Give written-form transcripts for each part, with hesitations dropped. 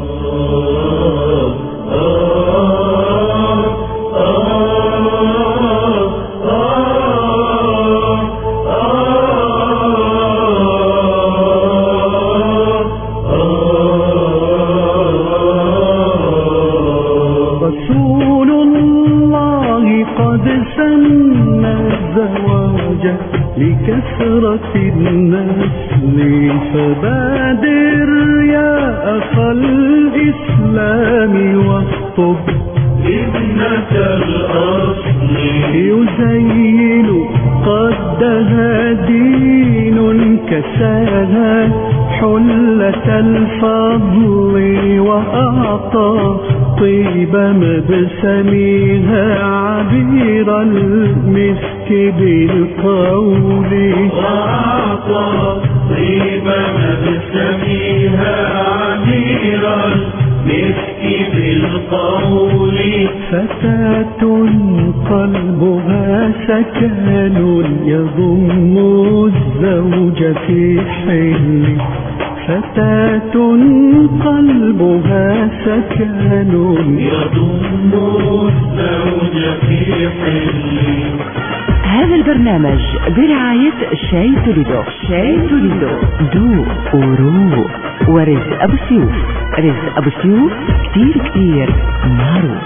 لكثرة النسل فبادر يا أخ الإسلام واخطب ابنة الأصل يزين قدها دين كساها حلة الفضل وأعطى طيب مبسمها عبير المسك بالقول وأعطى طيب مبسمها عبير المسك بالقول فتاة قلبها سكن يضم الزوج في حل فتاة قلبها سكن يضم الزوج في حل. هذا البرنامج برعاية شاي توليدو. شاي توليدو دوق وروق ورزق أبو سيوف. رزق أبو سيوف كتير معروف.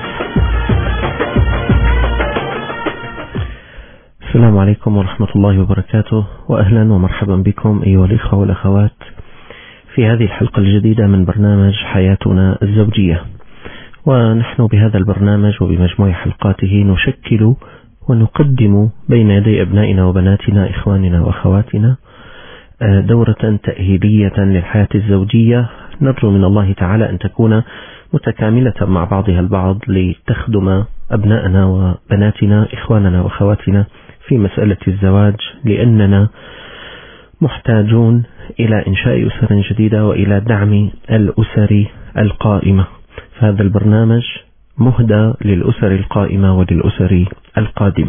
السلام عليكم ورحمة الله وبركاته، وأهلا ومرحبا بكم أيها الإخوة والأخوات في هذه الحلقة الجديدة من برنامج حياتنا الزوجية. ونحن بهذا البرنامج وبمجموع حلقاته نشكل ونقدم بين يدي أبنائنا وبناتنا إخواننا وأخواتنا دورة تأهيلية للحياة الزوجية، نرجو من الله تعالى أن تكون متكاملة مع بعضها البعض لتخدم أبنائنا وبناتنا إخواننا وأخواتنا في مسألة الزواج، لأننا محتاجون إلى إنشاء أسر جديدة وإلى دعم الأسر القائمة. فهذا البرنامج مهدى للأسر القائمة وللأسر القادمة.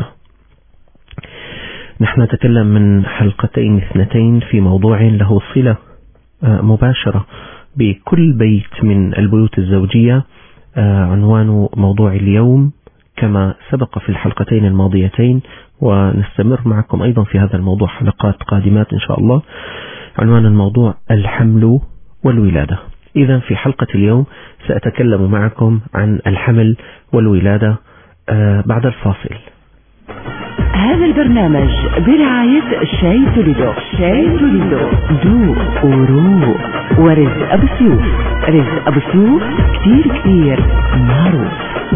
نحن نتكلم من حلقتين اثنتين في موضوع له صلة مباشرة بكل بيت من البيوت الزوجية. عنوان موضوع اليوم كما سبق في الحلقتين الماضيتين، ونستمر معكم أيضا في هذا الموضوع حلقات قادمات إن شاء الله. عنوان الموضوع الحمل والولادة. إذن في حلقة اليوم سأتكلم معكم عن الحمل والولادة بعد الفاصل. هذا البرنامج برعاية شاي توليدو. شاي توليدو دوق وروق ورزق أبو سيوف. رزق أبو سيوف كتير معروف.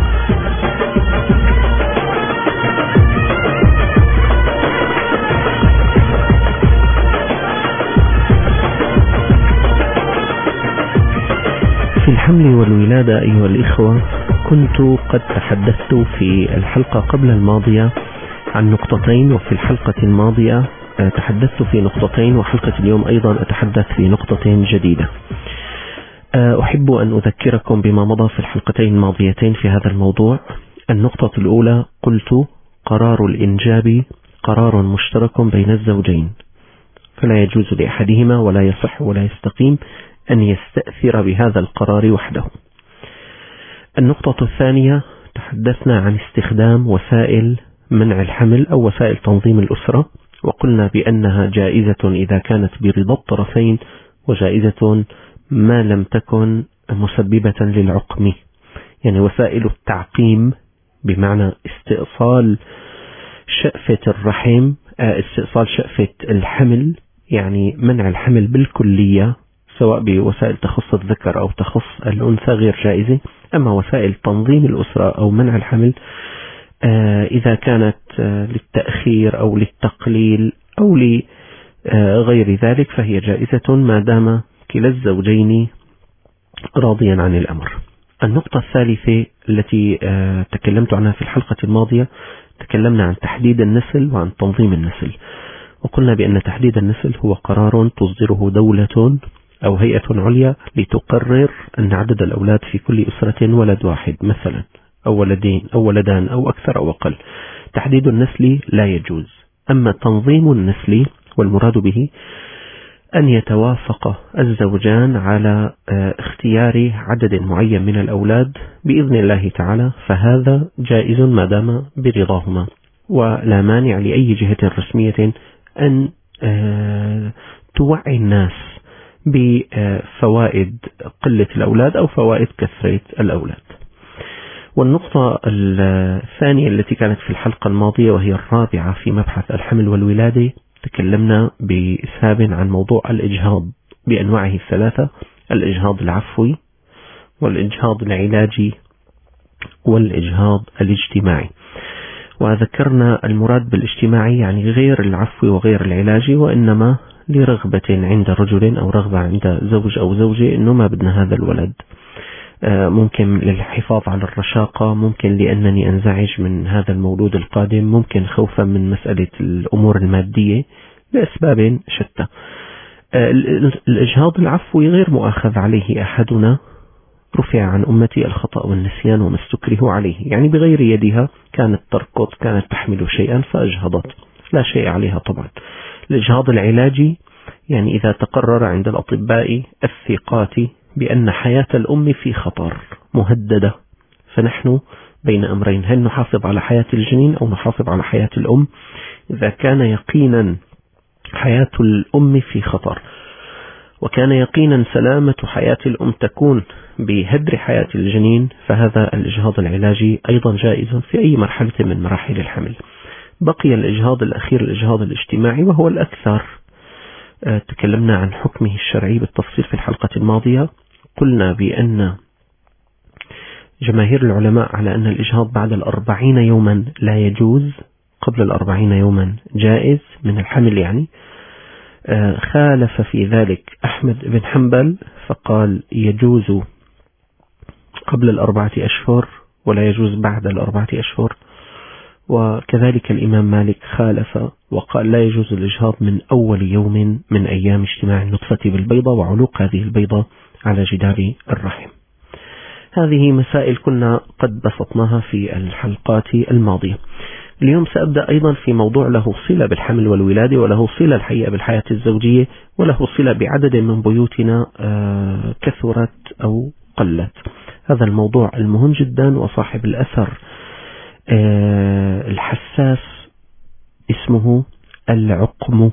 في الحمل والولادة أيها الإخوة، كنت قد تحدثت في الحلقة قبل الماضية عن نقطتين، وفي الحلقة الماضية تحدثت في نقطتين، وحلقة اليوم أيضا أتحدث في نقطتين جديدة. أحب أن أذكركم بما مضى في الحلقتين الماضيتين في هذا الموضوع. النقطة الأولى قلت قرار الإنجاب قرار مشترك بين الزوجين، فلا يجوز لأحدهما ولا يصح ولا يستقيم أن يستأثر بهذا القرار وحده. النقطة الثانية تحدثنا عن استخدام وسائل منع الحمل أو وسائل تنظيم الأسرة، وقلنا بأنها جائزة إذا كانت برضا الطرفين، وجائزة ما لم تكن مسببة للعقم. يعني وسائل التعقيم بمعنى استئصال شأفة الرحم، استئصال شأفة الحمل، يعني منع الحمل بالكلية سواء بوسائل تخص الذكر أو تخص الأنثى غير جائزة. أما وسائل تنظيم الأسرة أو منع الحمل إذا كانت للتأخير أو للتقليل أو لغير ذلك فهي جائزة ما دام كلا الزوجين راضيا عن الأمر. النقطة الثالثة التي تكلمت عنها في الحلقة الماضية، تكلمنا عن تحديد النسل وعن تنظيم النسل، وقلنا بأن تحديد النسل هو قرار تصدره دولة أو هيئة عليا لتقرر أن عدد الأولاد في كل أسرة ولد واحد مثلا، أو ولدين أو ولدان أو أكثر أو أقل. تحديد النسل لا يجوز. أما تنظيم النسل والمراد به أن يتوافق الزوجان على اختيار عدد معين من الأولاد بإذن الله تعالى، فهذا جائز ما دام برضاهما، ولا مانع لأي جهة رسمية أن توعي الناس بفوائد قلة الأولاد أو فوائد كثرة الأولاد. والنقطة الثانية التي كانت في الحلقة الماضية وهي الرابعة في مبحث الحمل والولادة، تكلمنا بإسهاب عن موضوع الإجهاض بأنواعه الثلاثة: الإجهاض العفوي والإجهاض العلاجي والإجهاض الاجتماعي. وذكرنا المراد بالاجتماعي يعني غير العفوي وغير العلاجي، وإنما لرغبة عند رجل أو رغبة عند زوج أو زوجة إنه ما بدنا هذا الولد، ممكن للحفاظ على الرشاقة، ممكن لأنني أنزعج من هذا المولود القادم، ممكن خوفا من مسألة الأمور المادية، لأسباب شتى. الإجهاض العفوي غير مؤاخذ عليه أحدنا، رفع عن أمتي الخطأ والنسيان وما استكرهوا عليه، يعني بغير يدها كانت تركض، كانت تحمل شيئا فأجهضت، لا شيء عليها طبعا. الإجهاض العلاجي يعني إذا تقرر عند الأطباء الثقات بأن حياة الأم في خطر مهددة، فنحن بين أمرين: هل نحافظ على حياة الجنين أو نحافظ على حياة الأم؟ إذا كان يقينا حياة الأم في خطر، وكان يقينا سلامة حياة الأم تكون بهدر حياة الجنين، فهذا الإجهاض العلاجي أيضا جائز في أي مرحلة من مراحل الحمل. بقي الإجهاض الأخير، الإجهاض الاجتماعي، وهو الأكثر. تكلمنا عن حكمه الشرعي بالتفصيل في الحلقة الماضية. قلنا بأن جماهير العلماء على أن الإجهاض بعد 40 يوما لا يجوز، قبل 40 يوما جائز من الحمل يعني. خالف في ذلك أحمد بن حنبل فقال يجوز قبل 4 أشهر ولا يجوز بعد 4 أشهر، وكذلك الإمام مالك خالف وقال لا يجوز الإجهاض من أول يوم من أيام اجتماع النطفة بالبيضة وعلوق هذه البيضة على جدار الرحم. هذه مسائل كنا قد بسطناها في الحلقات الماضية. اليوم سأبدأ أيضا في موضوع له صلة بالحمل والولادة، وله صلة الحقيقة بالحياة الزوجية، وله صلة بعدد من بيوتنا كثرت أو قلت. هذا الموضوع المهم جدا وصاحب الأثر الحساس اسمه العقم،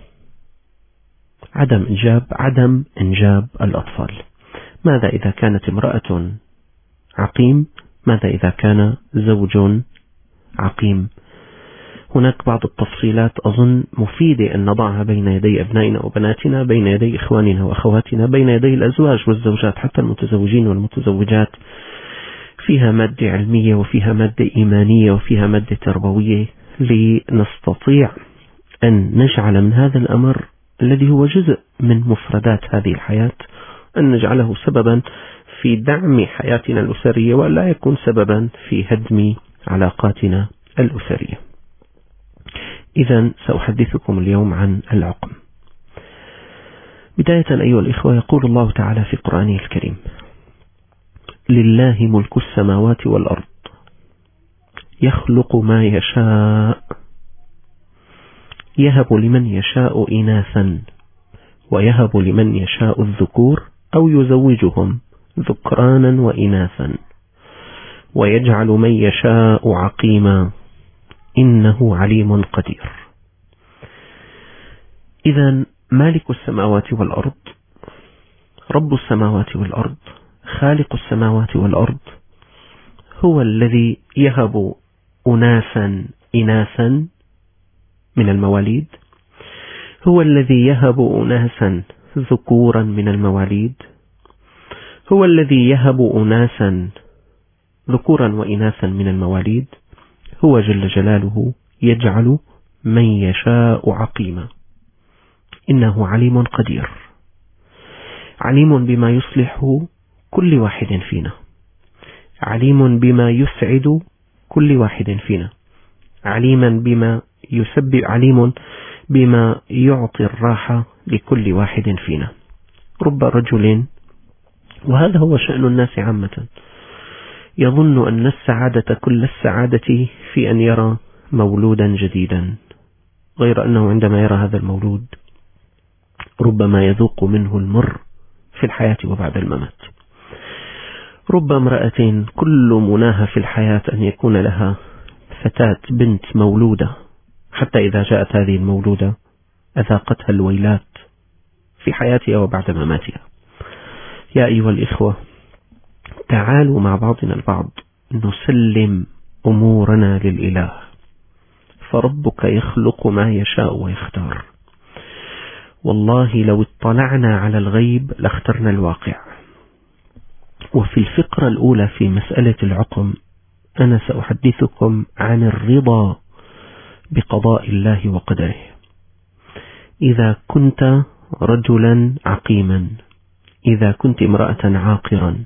عدم إنجاب الأطفال. ماذا إذا كانت امرأة عقيم؟ ماذا إذا كان زوج عقيم؟ هناك بعض التفصيلات أظن مفيدة أن نضعها بين يدي أبنائنا وبناتنا، بين يدي إخواننا وأخواتنا، بين يدي الأزواج والزوجات، حتى المتزوجين والمتزوجات. فيها مادة علمية وفيها مادة إيمانية وفيها مادة تربوية، لنستطيع أن نجعل من هذا الأمر الذي هو جزء من مفردات هذه الحياة أن نجعله سببا في دعم حياتنا الأسرية، ولا يكون سببا في هدم علاقاتنا الأسرية. إذن سأحدثكم اليوم عن العقم. بداية أيها الإخوة، يقول الله تعالى في قرآنه الكريم: لله ملك السماوات والأرض يخلق ما يشاء يهب لمن يشاء إناثا ويهب لمن يشاء الذكور أو يزوجهم ذكرانا وإناثا ويجعل من يشاء عقيما إنه عليم قدير. إذن مالك السماوات والأرض، رب السماوات والأرض، خالق السماوات والأرض، هو الذي يهب أناسا إناثا من المواليد، هو الذي يهب أناسا ذكورا من المواليد، هو الذي يهب أناسا ذكورا وإناثا من المواليد، هو جل جلاله يجعل من يشاء عقيما إنه عليم قدير، عليم بما يصلح كل واحد فينا، عليم بما يسعد كل واحد فينا، عليم بما يعطي الراحة لكل واحد فينا. رب رجل، وهذا هو شأن الناس عامة، يظن أن السعادة كل السعادة في أن يرى مولودا جديدا، غير أنه عندما يرى هذا المولود ربما يذوق منه المر في الحياة وبعد الممات. رب امرأة كل مناها في الحياة أن يكون لها فتاة بنت مولودة، حتى إذا جاءت هذه المولودة أذاقتها الويلات في حياتها وبعد مماتها. يا أيها الإخوة، تعالوا مع بعضنا البعض نسلم أمورنا للإله، فربك يخلق ما يشاء ويختار. والله لو اطلعنا على الغيب لاخترنا الواقع. وفي الفقرة الأولى في مسألة العقم أنا سأحدثكم عن الرضا بقضاء الله وقدره. إذا كنت رجلا عقيما، إذا كنت امرأة عاقرا،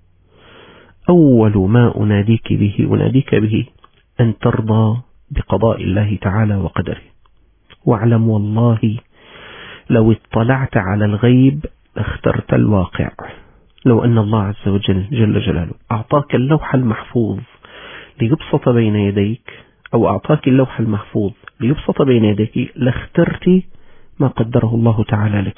أول ما أناديك به أن ترضى بقضاء الله تعالى وقدره. واعلم والله لو اطلعت على الغيب لاخترت الواقع. لو أن الله عز وجل جل جلاله أعطاك اللوح المحفوظ ليبسط بين يديك، أو أعطاك اللوح المحفوظ ليبسط بين يديك، لاخترت ما قدره الله تعالى لك.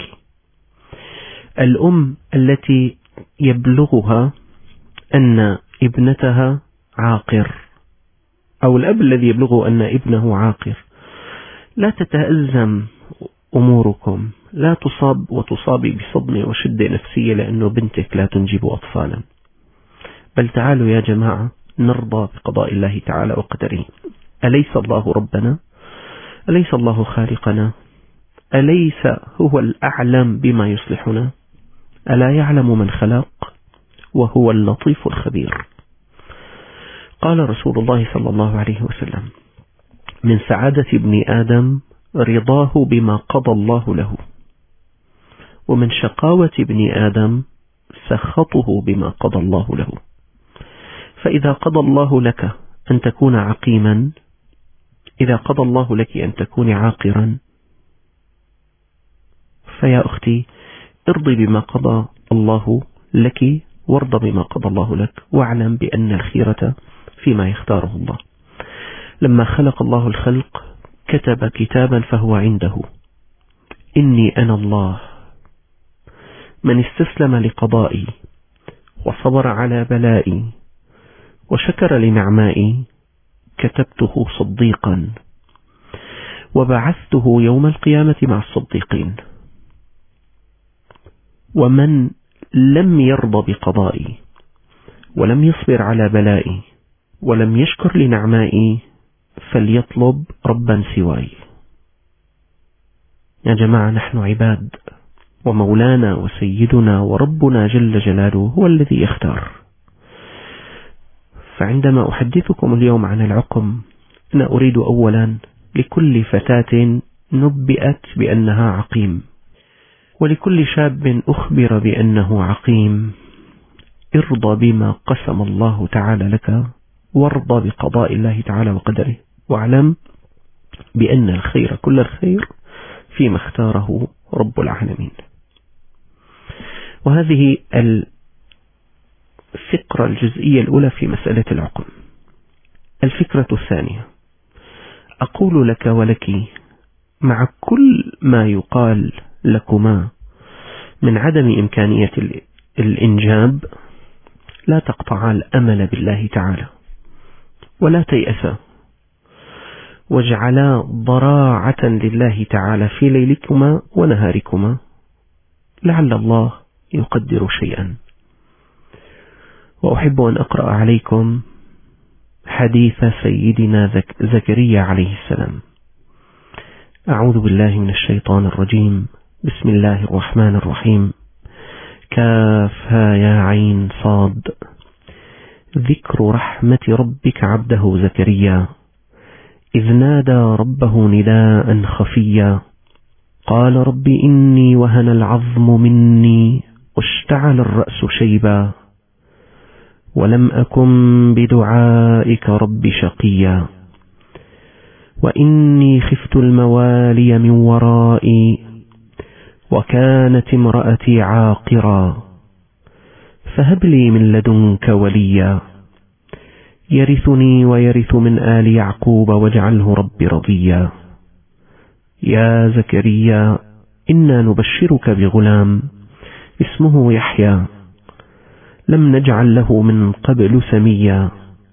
الأم التي يبلغها أن ابنتها عاقر، أو الأب الذي يبلغه أن ابنه عاقر، لا تتأزم أموركم، لا تصاب وتصابي بصدمة وشدة نفسية لأنه بنتك لا تنجب أطفالا، بل تعالوا يا جماعة نرضى بقضاء الله تعالى وقدره. أليس الله ربنا؟ أليس الله خالقنا؟ أليس هو الأعلم بما يصلحنا؟ ألا يعلم من خلق وهو اللطيف الخبير. قال رسول الله صلى الله عليه وسلم: من سعادة ابن آدم رضاه بما قضى الله له، ومن شقاوة ابن آدم سخطه بما قضى الله له. فإذا قضى الله لك أن تكون عقيما، إذا قضى الله لك أن تكون عاقرا، فيا أختي ارضي بما قضى الله لك، وارض بما قضى الله لك، واعلم بأن الخيرة فيما يختاره الله. لما خلق الله الخلق كتب كتابا فهو عنده: إني أنا الله، من استسلم لقضائي وصبر على بلائي وشكر لنعمائي كتبته صديقا وبعثته يوم القيامة مع الصديقين. ومن لم يرضى بقضائي ولم يصبر على بلائي ولم يشكر لنعمائي فليطلب ربا سواي. يا جماعة، نحن عباد، ومولانا وسيدنا وربنا جل جلاله هو الذي يختار. فعندما أحدثكم اليوم عن العقم، أنا أريد أولا لكل فتاة نبئت بأنها عقيم، ولكل شاب أخبر بأنه عقيم: ارضى بما قسم الله تعالى لك، وارضى بقضاء الله تعالى وقدره، واعلم بأن الخير كل الخير فيما اختاره رب العالمين. وهذه الفكرة الجزئية الأولى في مسألة العقم. الفكرة الثانية: أقول لك ولك مع كل ما يقال لكما من عدم إمكانية الإنجاب، لا تقطعا الأمل بالله تعالى ولا تيأسا، واجعلا ضراعة لله تعالى في ليلكما ونهاركما، لعل الله يقدر شيئا. وأحب أن أقرأ عليكم حديث سيدنا زكريا عليه السلام. أعوذ بالله من الشيطان الرجيم. بسم الله الرحمن الرحيم. كافها يا عين صاد. ذكر رحمة ربك عبده زكريا إذ نادى ربه نداء خفيا قال رب إني وهن العظم مني واشتعل الرأس شيبا ولم أكن بدعائك رب شقيا وإني خفت الموالي من ورائي وكانت امرأتي عاقرا فهب لي من لدنك وليا يرثني ويرث من آل يعقوب واجعله رب رضيا. يا زكريا إنا نبشرك بغلام اسمه يحيى لم نجعل له من قبل سميا.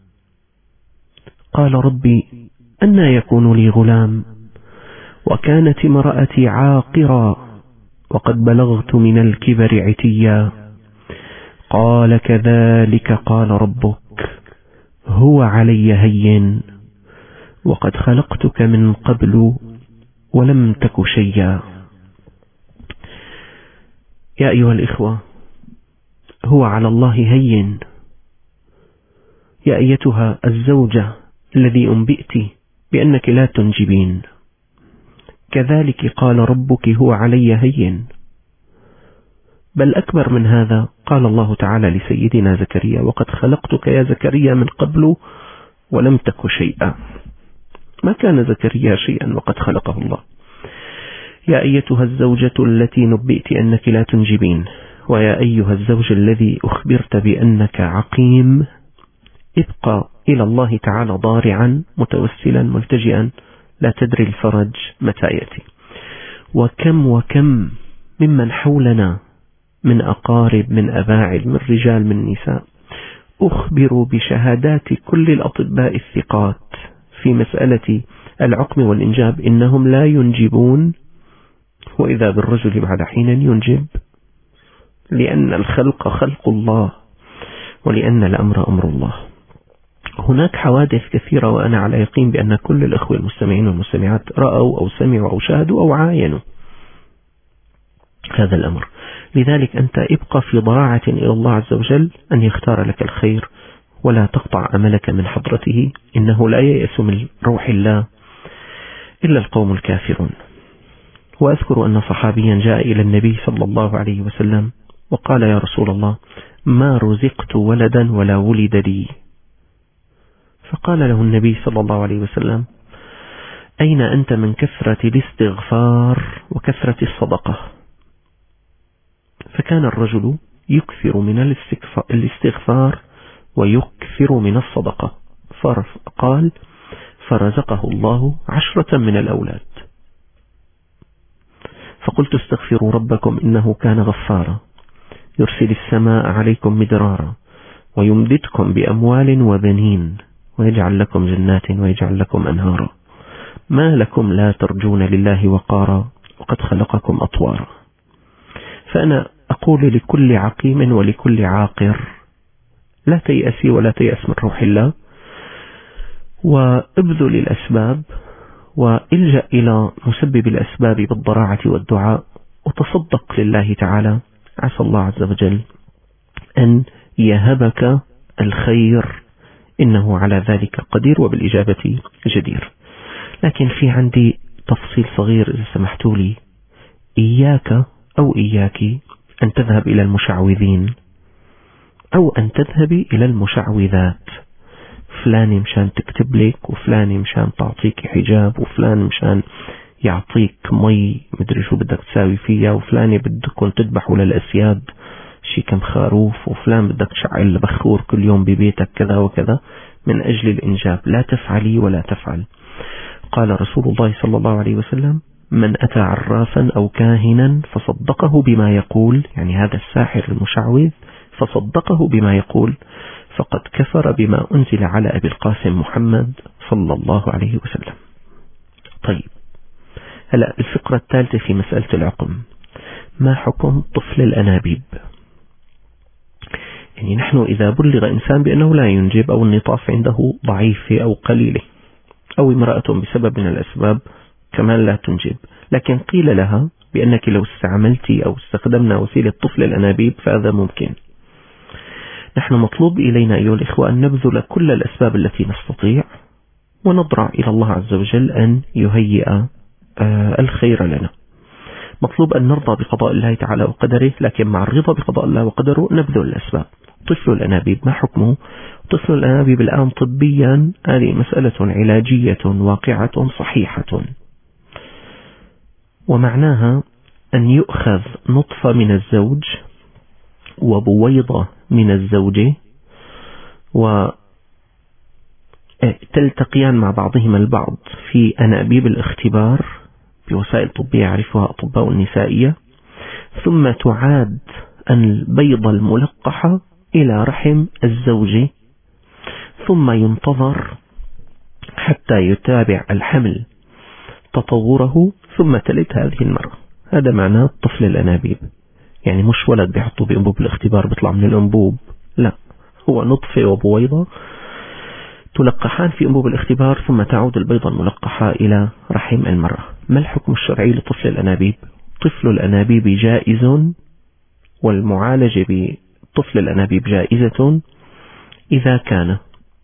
قال ربي أنى يكون لي غلام وكانت امرأتي عاقرا وقد بلغت من الكبر عتيا. قال كذلك قال ربك هو علي هين وقد خلقتك من قبل ولم تك شيئا. يا أيها الإخوة، هو على الله هين. يا أيتها الزوجة الذي أنبئت بأنك لا تنجبين، كذلك قال ربك هو علي هين. بل أكبر من هذا، قال الله تعالى لسيدنا زكريا وقد خلقتك يا زكريا من قبل ولم تك شيئا. ما كان زكريا شيئا وقد خلقه الله. يا أيتها الزوجة التي نبئت أنك لا تنجبين، ويا أيها الزوج الذي أخبرت بأنك عقيم، ابقى إلى الله تعالى ضارعا متوسلا ملتجئا، لا تدري الفرج متى يأتي. وكم ممن حولنا من أقارب، من أباعد، من رجال، من نساء، أخبروا بشهادات كل الأطباء الثقات في مسألة العقم والإنجاب إنهم لا ينجبون، وإذا بالرجل بعد حين ينجب، لأن الخلق خلق الله ولأن الأمر أمر الله. هناك حوادث كثيرة، وأنا على يقين بأن كل الأخوة المستمعين والمستمعات رأوا أو سمعوا أو شاهدوا أو عاينوا هذا الأمر. لذلك أنت ابقى في ضراعة إلى الله عز وجل أن يختار لك الخير، ولا تقطع أملك من حضرته، إنه لا ييأس من روح الله إلا القوم الكافرون. وأذكر أن صحابيا جاء إلى النبي صلى الله عليه وسلم وقال يا رسول الله ما رزقت ولدا ولا ولد لي. فقال له النبي صلى الله عليه وسلم أين أنت من كثرة الاستغفار وكثرة الصدقة؟ فكان الرجل يكثر من الاستغفار ويكثر من الصدقة. قال فرزقه الله 10 من الأولاد. فقلت استغفروا ربكم إنه كان غفارا يرسل السماء عليكم مدرارا ويمددكم بأموال وبنين ويجعل لكم جنات ويجعل لكم أنهارا ما لكم لا ترجون لله وقارا وقد خلقكم أطوارا. فأنا أقول لكل عقيم ولكل عاقر لا تيأسي ولا تيأس من روح الله، وابذل الأسباب والجأ إلى مسبب الأسباب بالضراعة والدعاء وتصدق لله تعالى، عسى الله عز وجل أن يهبك الخير إنه على ذلك قدير وبالإجابة جدير. لكن في عندي تفصيل صغير إذا سمحتوا لي، إياك أو إياك أن تذهب إلى المشعوذين أو أن تذهبي إلى المشعوذات، فلان مشان تكتب لك، وفلان مشان تعطيك حجاب، وفلان مشان يعطيك مي مدري شو بدك تساوي فيها، وفلان بدكم تذبحوا للأسياد شي كم خروف، وفلان بدك تشعل بخور كل يوم ببيتك كذا وكذا من أجل الإنجاب. لا تفعلي ولا تفعل. قال رسول الله صلى الله عليه وسلم من أتى عرافا أو كاهنا فصدقه بما يقول، يعني هذا الساحر المشعوذ فصدقه بما يقول فقد كفر بما أنزل على أبي القاسم محمد صلى الله عليه وسلم. طيب، هلأ الفقرة الثالثة في مسألة العقم، ما حكم طفل الأنابيب؟ يعني نحن إذا بلغ إنسان بأنه لا ينجب أو النطاف عنده ضعيفة أو قليلة أو امرأة بسبب من الأسباب كمان لا تنجب، لكن قيل لها بأنك لو استعملتي أو استخدمنا وسيلة طفل الأنابيب فهذا ممكن. نحن مطلوب إلينا أيها الإخوة أن نبذل كل الأسباب التي نستطيع ونضرع إلى الله عز وجل أن يهيئ الخير لنا. مطلوب أن نرضى بقضاء الله تعالى وقدره، لكن مع الرضا بقضاء الله وقدره نبذل الأسباب. طفل الأنابيب ما حكمه؟ طفل الأنابيب الآن طبيا هذه مسألة علاجية واقعة صحيحة، ومعناها أن يؤخذ نطفة من الزوج وبويضة من الزوجة وتلتقيان مع بعضهما البعض في أنابيب الاختبار بوسائل طبية يعرفها أطباء النسائية، ثم تعاد البيضة الملقحة إلى رحم الزوج، ثم ينتظر حتى يتابع الحمل تطوره، ثم تلد هذه المرأة. هذا معناه طفل الأنابيب، يعني مش ولد بيحطوا بأنبوب الاختبار بيطلع من الأنبوب، لا، هو نطفة وبويضة تلقحان في أنبوب الاختبار، ثم تعود البيضة الملقحة إلى رحم المرأة. ما الحكم الشرعي لطفل الأنابيب؟ طفل الأنابيب جائز، والمعالجة بطفل الأنابيب جائزة إذا كان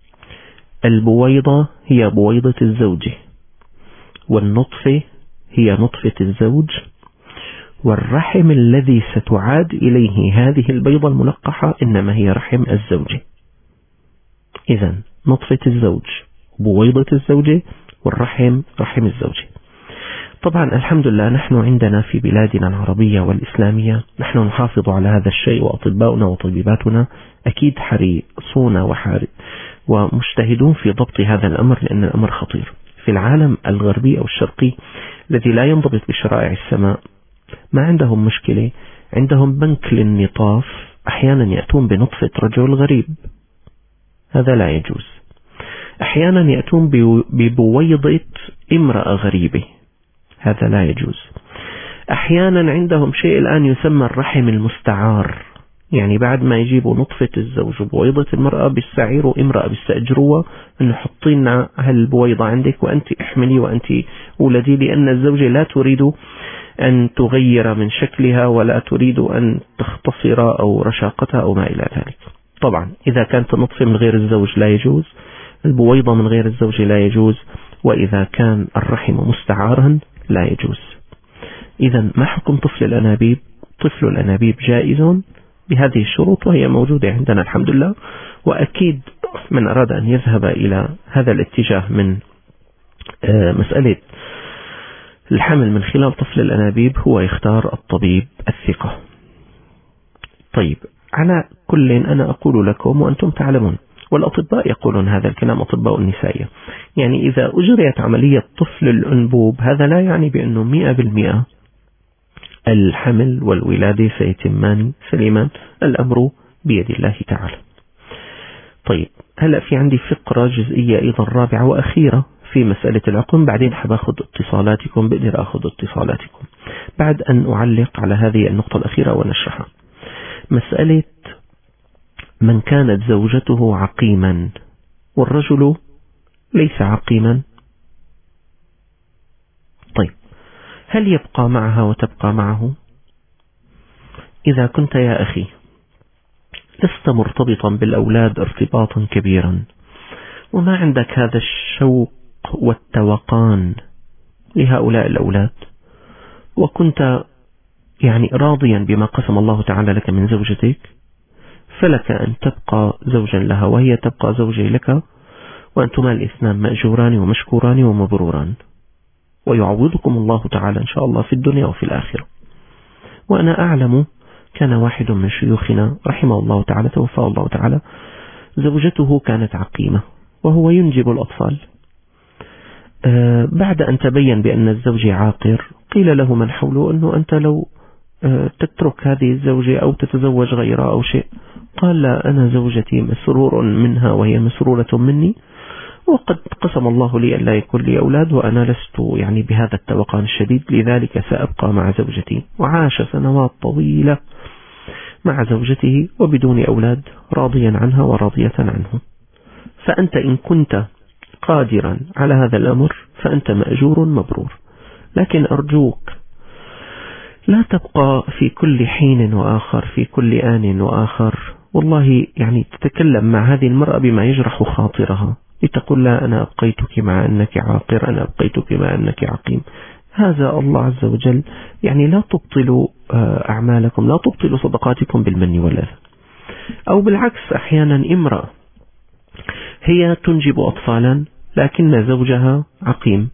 البويضة هي بويضة الزوج، والنطفة هي نطفة الزوج، والرحم الذي ستعاد إليه هذه البيضة الملقحة إنما هي رحم الزوج. إذن نطفة الزوج، بويضة الزوجة، والرحم رحم الزوج. طبعا الحمد لله نحن عندنا في بلادنا العربية والإسلامية نحن نحافظ على هذا الشيء، وأطباؤنا وطبيباتنا أكيد حريصون ومجتهدون في ضبط هذا الأمر، لأن الأمر خطير. في العالم الغربي أو الشرقي الذي لا ينضبط بشرائع السماء ما عندهم مشكلة، عندهم بنك للنطاف، أحيانا يأتون بنطفة رجل غريب، هذا لا يجوز. أحيانا يأتون ببويضة امرأة غريبة، هذا لا يجوز. أحيانا عندهم شيء الآن يسمى الرحم المستعار، يعني بعد ما يجيبوا نطفة الزوج وبويضة المرأة بيستعيروا امرأة، بيستأجروها أنه حطينا هالبويضة عندك وأنت احملي وأنت ولدي، لأن الزوجة لا تريد أن تغير من شكلها ولا تريد أن تختصر أو رشاقتها أو ما إلى ذلك. طبعا إذا كانت النطفة من غير الزوج لا يجوز، البويضة من غير الزوج لا يجوز، وإذا كان الرحم مستعارا لا يجوز. إذا ما حكم طفل الأنابيب؟ طفل الأنابيب جائز بهذه الشروط، وهي موجودة عندنا الحمد لله. وأكيد من أراد أن يذهب إلى هذا الاتجاه من مسألة الحمل من خلال طفل الأنابيب هو يختار الطبيب الثقة. طيب، على كل أنا أقول لكم وأنتم تعلمون، والأطباء يقولون هذا الكلام، أطباء النسائية، يعني إذا أجريت عملية طفل الأنبوب هذا لا يعني بأنه 100% الحمل والولادة سيتمان سليمان، الأمر بيد الله تعالى. طيب، هلأ في عندي فقرة جزئية أيضا رابعة وأخيرة في مسألة العقم، بعدين حباخذ اتصالاتكم، بقدر أخذ اتصالاتكم بعد أن أعلق على هذه النقطة الأخيرة ونشرحها. مسألة من كانت زوجته عقيما والرجل ليس عقيما، طيب هل يبقى معها وتبقى معه؟ إذا كنت يا أخي لست مرتبطا بالأولاد ارتباطا كبيرا، وما عندك هذا الشوق والتوقان لهؤلاء الأولاد، وكنت يعني راضيا بما قسم الله تعالى لك من زوجتك، فلك أن تبقى زوجا لها وهي تبقى زوجي لك، وأنتما الاثنان مأجوران ومشكوران ومبروران، ويعوضكم الله تعالى إن شاء الله في الدنيا وفي الآخرة. وأنا أعلم كان واحد من شيوخنا رحمه الله تعالى توفاه الله تعالى زوجته كانت عقيمة وهو ينجب الأطفال، بعد أن تبين بأن الزوج عاقر قيل له من حوله أنه أنت لو تترك هذه الزوجة أو تتزوج غيرها أو شيء، قال لا، أنا زوجتي مسرور منها وهي مسرورة مني، وقد قسم الله لي أن لا يكون لي أولاد، وأنا لست يعني بهذا التوقان الشديد، لذلك سأبقى مع زوجتي. وعاش سنوات طويلة مع زوجته وبدون أولاد، راضيا عنها وراضية عنه. فأنت إن كنت قادرا على هذا الأمر فأنت مأجور مبرور، لكن أرجوك لا تبقى في كل حين وآخر، في كل آن وآخر والله يعني تتكلم مع هذه المرأة بما يجرح خاطرها، لتقول لا أنا أبقيتك مع أنك عاقر، أنا أبقيتك مع أنك عقيم. هذا الله عز وجل يعني لا تبطلوا أعمالكم، لا تبطلوا صدقاتكم بالمن والأذى. أو بالعكس، أحيانا امرأة هي تنجب أطفالا لكن زوجها عقيم،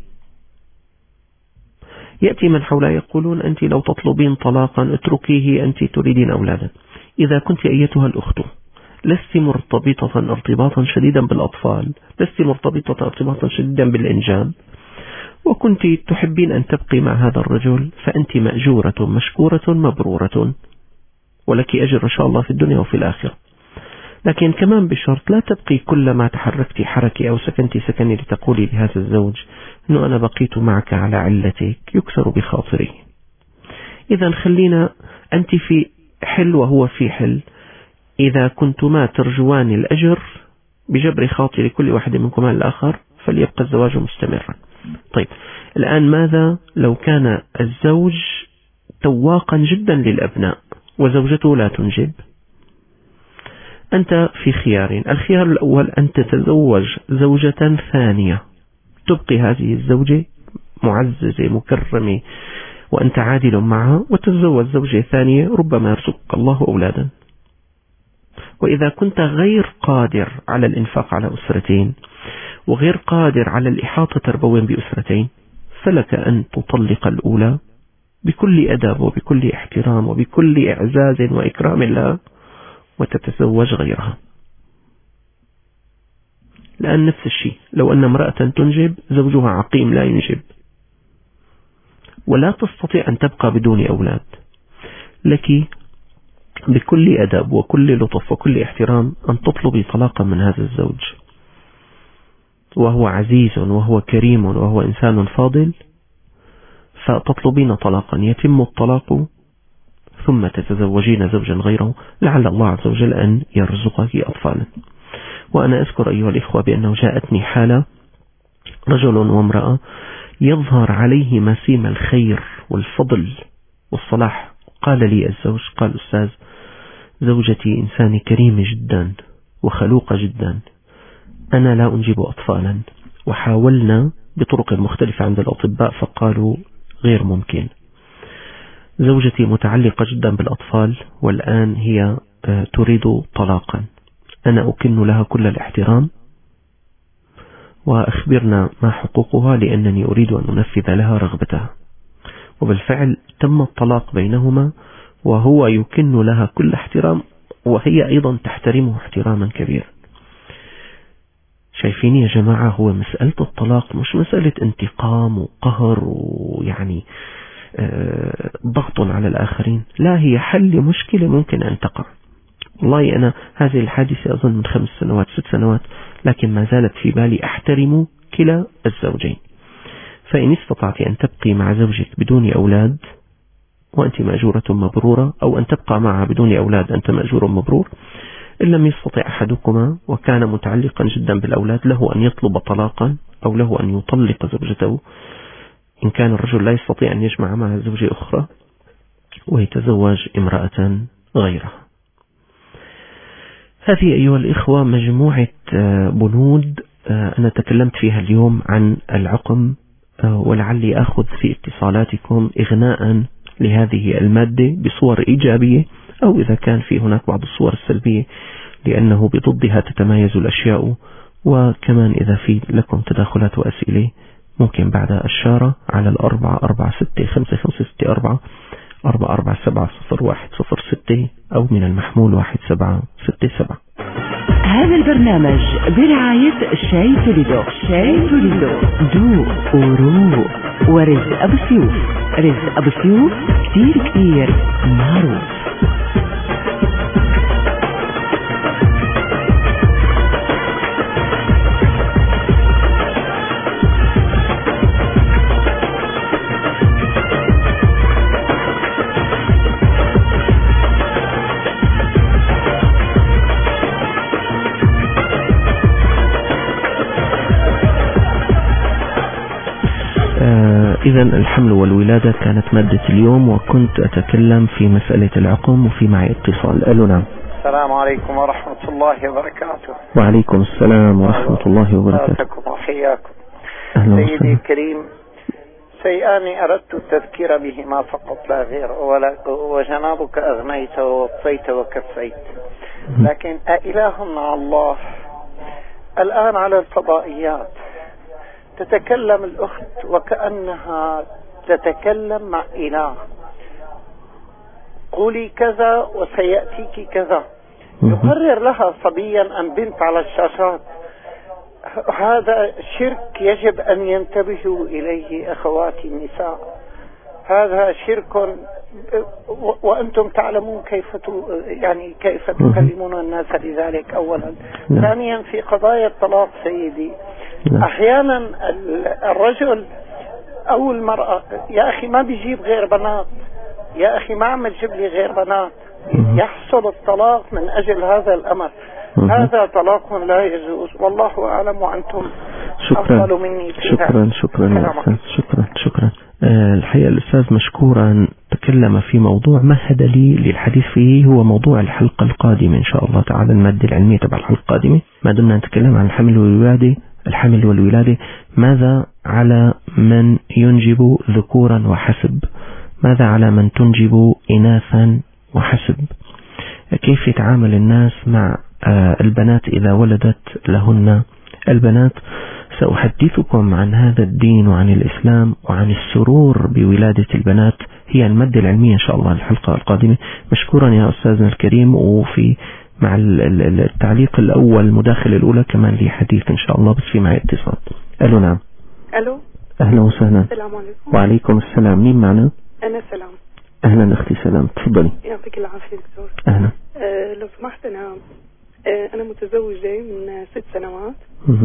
يأتي من حولها يقولون أنت لو تطلبين طلاقا اتركيه، أنت تريدين أولادا. إذا كنت أيتها الأخت لست مرتبطة ارتباطا شديدا بالأطفال، لست مرتبطة ارتباطا شديدا بالإنجاب، وكنت تحبين أن تبقي مع هذا الرجل، فأنت مأجورة مشكورة مبرورة، ولك أجر إن شاء الله في الدنيا وفي الآخرة. لكن كمان بشرط لا تبقي كلما تحركت حركة أو سكنت سكني لتقولي لهذا الزوج أنه أنا بقيت معك على علتك، يكسر بخاطري. إذا خلينا أنت في حل وهو في حل، إذا كنتما ترجوان الأجر بجبر خاطر كل واحد منكما الآخر فليبقى الزواج مستمرا. طيب الآن ماذا لو كان الزوج تواقا جدا للأبناء وزوجته لا تنجب؟ أنت في خيارين. الخيار الأول أن تتزوج زوجة ثانية، تبقي هذه الزوجة معززة مكرمة وأنت عادل معها، وتتزوج زوجة ثانية ربما يرزقك الله أولادا. وإذا كنت غير قادر على الإنفاق على أسرتين وغير قادر على الإحاطة تربويا بأسرتين، فلك أن تطلق الأولى بكل أدب وبكل احترام وبكل إعزاز وإكرام لها وتتزوج غيرها. لأن نفس الشيء لو أن امرأة تنجب زوجها عقيم لا ينجب ولا تستطيع أن تبقى بدون أولاد، لك بكل أدب وكل لطف وكل احترام أن تطلبي طلاقا من هذا الزوج، وهو عزيز وهو كريم وهو إنسان فاضل، فتطلبين طلاقا يتم الطلاق ثم تتزوجين زوجا غيره لعل الله عز وجل أن يرزقك أطفالا. وأنا أذكر أيها الإخوة بأنه جاءتني حالة رجل وامرأة يظهر عليه مسيم الخير والفضل والصلاح، قال لي الزوج، قال أستاذ زوجتي إنسان كريم جدا وخلوقة جدا، أنا لا أنجب أطفالا، وحاولنا بطرق مختلفة عند الأطباء فقالوا غير ممكن. زوجتي متعلقة جدا بالأطفال والآن هي تريد طلاقا، أنا أكن لها كل الاحترام وأخبرنا ما حقوقها لأنني أريد أن أنفذ لها رغبتها. وبالفعل تم الطلاق بينهما وهو يكن لها كل احترام وهي أيضا تحترمه احتراما كبيرا. شايفين يا جماعة، هو مسألة الطلاق مش مسألة انتقام وقهر ويعني ضغط على الآخرين، لا، هي حل مشكلة ممكن أن تقع. والله أنا هذه الحادثة أظن من 5 سنوات 6 سنوات، لكن ما زالت في بالي أحترم كلا الزوجين. فإن استطعت أن تبقي مع زوجك بدون أولاد وأنت مأجورة مبرورة، أو أن تبقى معها بدون أولاد أنت مأجور مبرور، إن لم يستطع أحدكما وكان متعلقا جدا بالأولاد له أن يطلب طلاقا أو له أن يطلق زوجته إن كان الرجل لا يستطيع أن يجمع معها زوجة أخرى ويتزوج امرأة غيرها. هذه أيها الإخوة مجموعة بنود أنا تكلمت فيها اليوم عن العقم، ولعلي أخذ في اتصالاتكم إغناء لهذه المادة بصور إيجابية، أو إذا كان في هناك بعض الصور السلبية لأنه بضدها تتمايز الأشياء. وكمان إذا في لكم تداخلات وأسئلة ممكن بعد الشارة على 4465564 4470106 أو من المحمول 1767. هذا البرنامج برعاية شاي توليدو. شاي توليدو ذوق وروق ورزق أبو سيوف. رزق أبو سيوف كتير كتير معروف. إذا الحمل والولادة كانت مادة اليوم، وكنت أتكلم في مسألة العقم وفي معي اتصال. ألو نعم. السلام عليكم ورحمة الله وبركاته. وعليكم السلام ورحمة الله وبركاته. وحياكم. سيدي الكريم، شيئان أردت التذكير بهما فقط لا غير، وجنابك أغنيت ووصيت وكفيت، لكن أإله مع الله. الآن على الفضائيات تتكلم الأخت وكأنها تتكلم مع إله، قولي كذا وسيأتيك كذا. يقرر لها صبيا أم بنت على الشاشات هذا شرك يجب أن ينتبهوا إليه أخواتي النساء. هذا شرك، وأنتم تعلمون كيف تكلمون الناس بذلك أولا. ثانيا في قضايا الطلاق سيدي، أحيانا الرجل أو المرأة يا أخي ما بيجيب غير بنات، يا أخي ما عم تجيب لي غير بنات، يحصل الطلاق من أجل هذا الأمر. هذا طلاق لا يجوز، والله أعلم وأنتم أفضل مني فيها. شكرا. الحقيقة الأستاذ مشكورا تكلم في موضوع مهد لي للحديث فيه، هو موضوع الحلقة القادمة إن شاء الله تعالى، المادة العلمية تبع الحلقة القادمة، ما دمنا نتكلم عن الحمل والولادة. ماذا على من ينجب ذكورا وحسب؟ ماذا على من تنجب إناثا وحسب؟ كيف يتعامل الناس مع البنات إذا ولدت لهن البنات؟ سأحدثكم عن هذا الدين وعن الإسلام وعن السرور بولادة البنات، هي المادة العلمية إن شاء الله الحلقة القادمة. مشكورا يا أستاذنا الكريم. وفي مع التعليق الأول المداخلة الأولى كمان لي حديث إن شاء الله، بس في معي اتصال. ألو. نعم. ألو. أهلا وسهلا. السلام عليكم. وعليكم السلام. مين معنا؟ أنا سلام. أهلا أختي سلام، تفضلي. يعطيك العافية دكتور. أهلا. لو سمحت أنا متزوجة من 6 سنوات.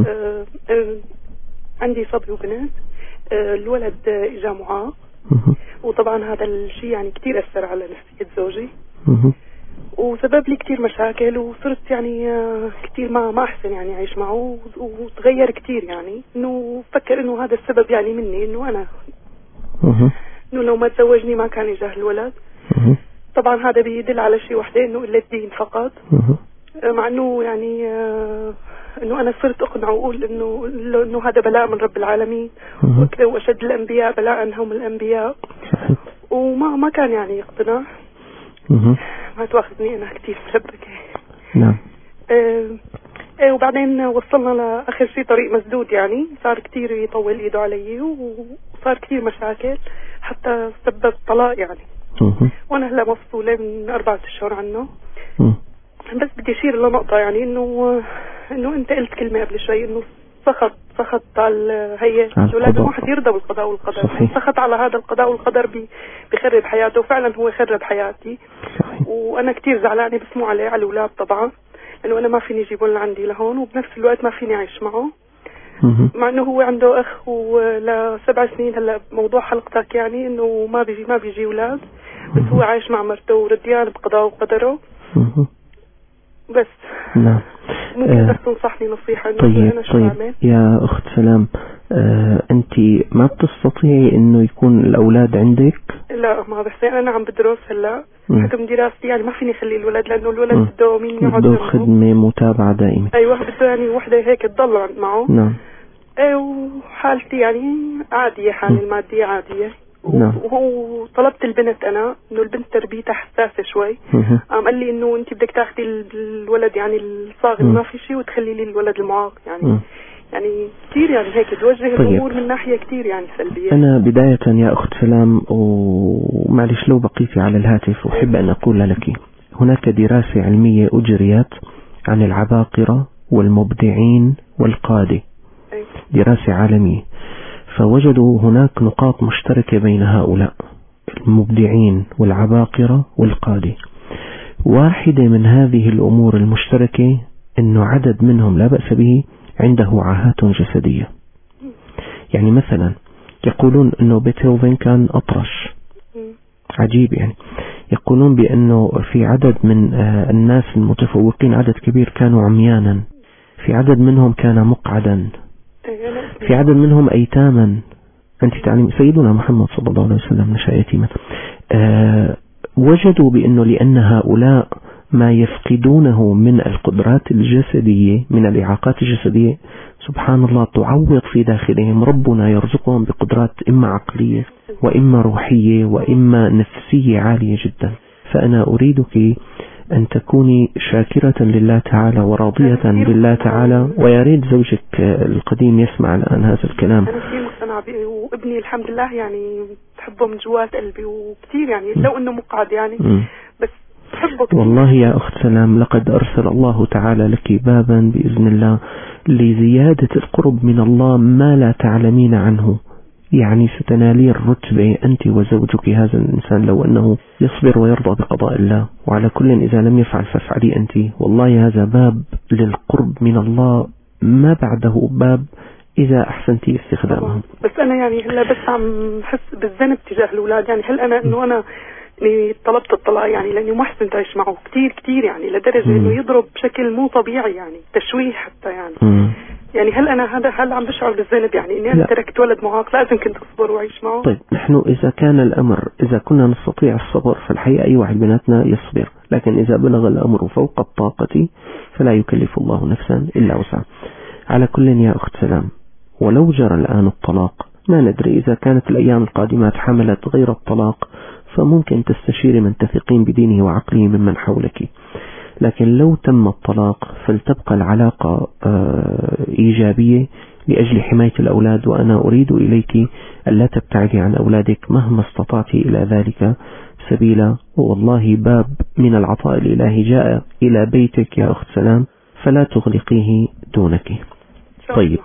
عندي صبي وبنات. الولد إجا معاق، وطبعا هذا الشيء يعني كتير أثر على نفسية زوجي، وسبب لي كتير مشاكل، وصرت يعني كتير ما أحسن يعني أعيش معه، وتغير كتير يعني، إنه فكر إنه هذا السبب يعني مني، إنه أنا إنه لو ما تزوجني ما كان يجاه الولد. طبعا هذا بيدل على شيء وحده، إنه إلا الدين فقط، مع إنه يعني إنه أنا صرت أقنع وأقول إنه هذا بلاء من رب العالمين، وكذا، وأشد الأنبياء بلاء هم الأنبياء، وما كان يعني يقتنع. ما تواخذني أنا كتير ملبكة. نعم. وبعدين وصلنا لآخر شيء طريق مسدود، يعني صار كتير يطول إيده علي، وصار كتير مشاكل حتى سبب طلاق يعني. وأنا هلا مفصولة من 4 أشهر عنه. بس بدي أشير لنقطة، يعني إنه أنت قلت كلمة قبل شوي، إنه سخط على هي لازم واحد يرضى بالقضاء والقدر. سخط على هذا القضاء والقدر بخرب حياته، وفعلا هو خرب حياتي. وأنا كتير زعلانة بسمو عليه، على الأولاد طبعا، لأنه أنا ما فيني أجيبه لعندي لهون، وبنفس الوقت ما فيني أعيش معه، مع إنه هو عنده أخ ولا 7 سنين. هلا موضوع حلقتك يعني إنه ما بيجي أولاد، بس هو عايش مع مرته ورديان بقضاء وقدره. بس نعم. ممكن بس تنصحني نصيحة؟ طيب يا أخت سلام، أنت ما بتستطيعي إنه يكون الأولاد عندك؟ لا، ما بس أنا عم بدرس هلا حكم دراستي، يعني ما فيني أخلي الولد، لأنه الولد بده مين يقعد بده خدمة متابعة دائمة. أيوة، بده يعني وحدة هيك تضل معه. نعم. وحالتي يعني عادية، حالي المادية عادية. نعم. وهو طلبت البنت أنا، إنه البنت تربيتها حساسة شوي. قال لي إنه أنت بدك تاخذي الولد يعني الصاغر ما في شيء، وتخلي لي الولد المعاق يعني. يعني كثير يعني هيك توجه الأمور من ناحية كثير يعني سلبية. أنا بداية يا أخت سلام، ومعلش لو بقيتي على الهاتف، أحب أن أقول لك هناك دراسة علمية أجريت عن العباقرة والمبدعين والقادة. دراسة عالمية، فوجدوا هناك نقاط مشتركة بين هؤلاء المبدعين والعباقرة والقادة. واحدة من هذه الأمور المشتركة أنه عدد منهم لا بأس به عنده عاهات جسدية. يعني مثلا يقولون أنه بيتهوفن كان أطرش، عجيب يعني. يقولون بأنه في عدد من الناس المتفوقين، عدد كبير كانوا عميانا، في عدد منهم كان مقعدا، في عدد منهم أيتاما. أنت تعلم سيدنا محمد صلى الله عليه وسلم نشأ يتيما. وجدوا بأنه لأن هؤلاء ما يفقدونه من القدرات الجسدية، من الإعاقات الجسدية، سبحان الله تعوض في داخلهم، ربنا يرزقهم بقدرات إما عقلية وإما روحية وإما نفسية عالية جدا. فأنا أريدك أن تكوني شاكرة لله تعالى وراضية لله تعالى، ويا ريت زوجك القديم يسمع الآن هذا الكلام. أنا كثير مقتنعة به، وابني الحمد لله يعني بحبه من جوات قلبي، وكثير يعني لو إنه مقعد يعني بس بحبه كثير. والله يا أخت سلام، لقد أرسل الله تعالى لك بابا بإذن الله لزيادة القرب من الله ما لا تعلمين عنه. يعني ستنالين الرتبة أنت وزوجك هذا الإنسان لو أنه يصبر ويرضى بقضاء الله. وعلى كل إذا لم يفعل فافعلي أنت. والله هذا باب للقرب من الله ما بعده باب إذا أحسنتي استخدامهم. بس أنا يعني هلا بس عم حس بالذنب تجاه الأولاد. يعني هل أنا إنه أنا يعني طلبت الطلاق يعني لأني ما أحسن تعيش معه كتير يعني لدرجة إنه يضرب بشكل مو طبيعي يعني تشويه حتى يعني. يعني هل أنا هل عم بشعر بالذنب يعني إني أنا تركت ولد معاق لازم كنت أصبر وأعيش معه؟ طيب نحن إذا كان الأمر إذا كنا نستطيع الصبر فالحقيقة أي واحد بيناتنا يصبر. لكن إذا بلغ الأمر فوق الطاقة فلا يكلف الله نفسا إلا وسعها. على كل يا أخت سلام ولو جرى الآن الطلاق ما ندري إذا كانت الأيام القادمة حملت غير الطلاق فممكن تستشير من تثقين بدينه وعقله ممن حولك. لكن لو تم الطلاق فلتبقى العلاقة إيجابية لأجل حماية الأولاد. وأنا أريد إليك ألا تبتعدي عن أولادك مهما استطعت إلى ذلك سبيلا. والله باب من العطاء الإلهي جاء إلى بيتك يا أخت سلام فلا تغلقيه دونك. طيب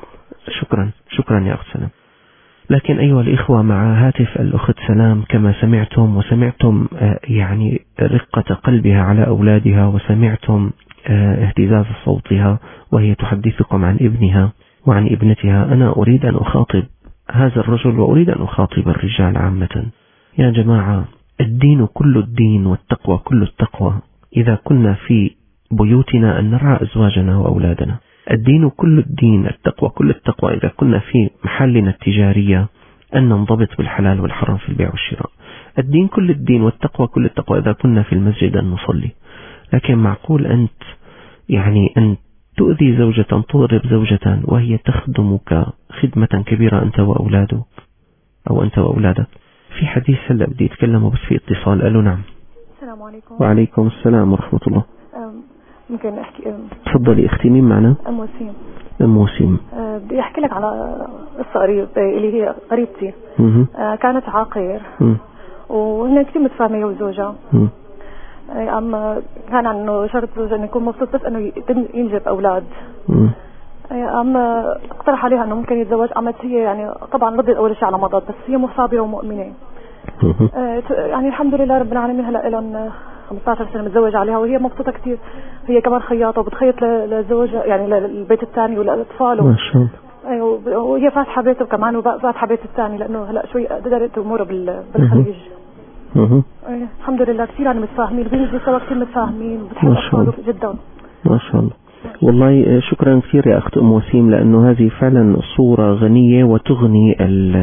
شكرا يا أخت سلام. لكن أيها الإخوة مع هاتف الأخت سلام كما سمعتم وسمعتم يعني رقة قلبها على أولادها وسمعتم اهتزاز صوتها وهي تحدثكم عن ابنها وعن ابنتها. أنا أريد أن أخاطب هذا الرجل وأريد أن أخاطب الرجال عامة. يا جماعة الدين كل الدين والتقوى كل التقوى إذا كنا في بيوتنا أن نرعى أزواجنا وأولادنا. الدين كل الدين التقوى كل التقوى إذا كنا في محلنا التجارية أن ننضبط بالحلال والحرام في البيع والشراء. الدين كل الدين والتقوى كل التقوى إذا كنا في المسجد أن نصلي. لكن معقول أنت يعني أن تؤذي زوجة تضرب زوجة وهي تخدمك خدمة كبيرة أنت وأولاده أو أنت وأولادك. في حديث هلا بدي أتكلمه بس في اتصال. قالوا نعم. السلام عليكم. وعليكم السلام ورحمة الله. ممكن أحكي؟ تفضلي اختي. مين معنا؟ أم وسيم. أم وسيم. بدي أحكي لك على قصة قريبة اللي هي قريبتي. كانت عاقر وهن كثير متفاهمة هي وزوجها. أما كان عنه شرط زوجها إنه يكون مبسوط بس إنه ينجب أولاد. أما اقترح عليها إنه ممكن يتزوج. أما هي يعني طبعا رضيت أول شيء على مضض بس هي مصابرة ومؤمنة. يعني الحمد لله رب العالمين هلا لهم 15 سنة متزوجة عليها وهي مبسوطة كتير. هي كمان خياطة وبتخيط لزوجها يعني للبيت الثاني وللأطفال ما شاء الله. أيوة وهي فاتحة بيته كمان وفاتحة بيت الثاني لأنه هلا شوي قدرت أموره بالخليج. الحمد لله كثير يعني متفاهمين بيجوا سوا كثير متفاهمين وبتحب أطفاله جدا. ما شاء الله. والله شكرا كثير يا أخت أم وسيم لأنه هذه فعلا صورة غنية وتغني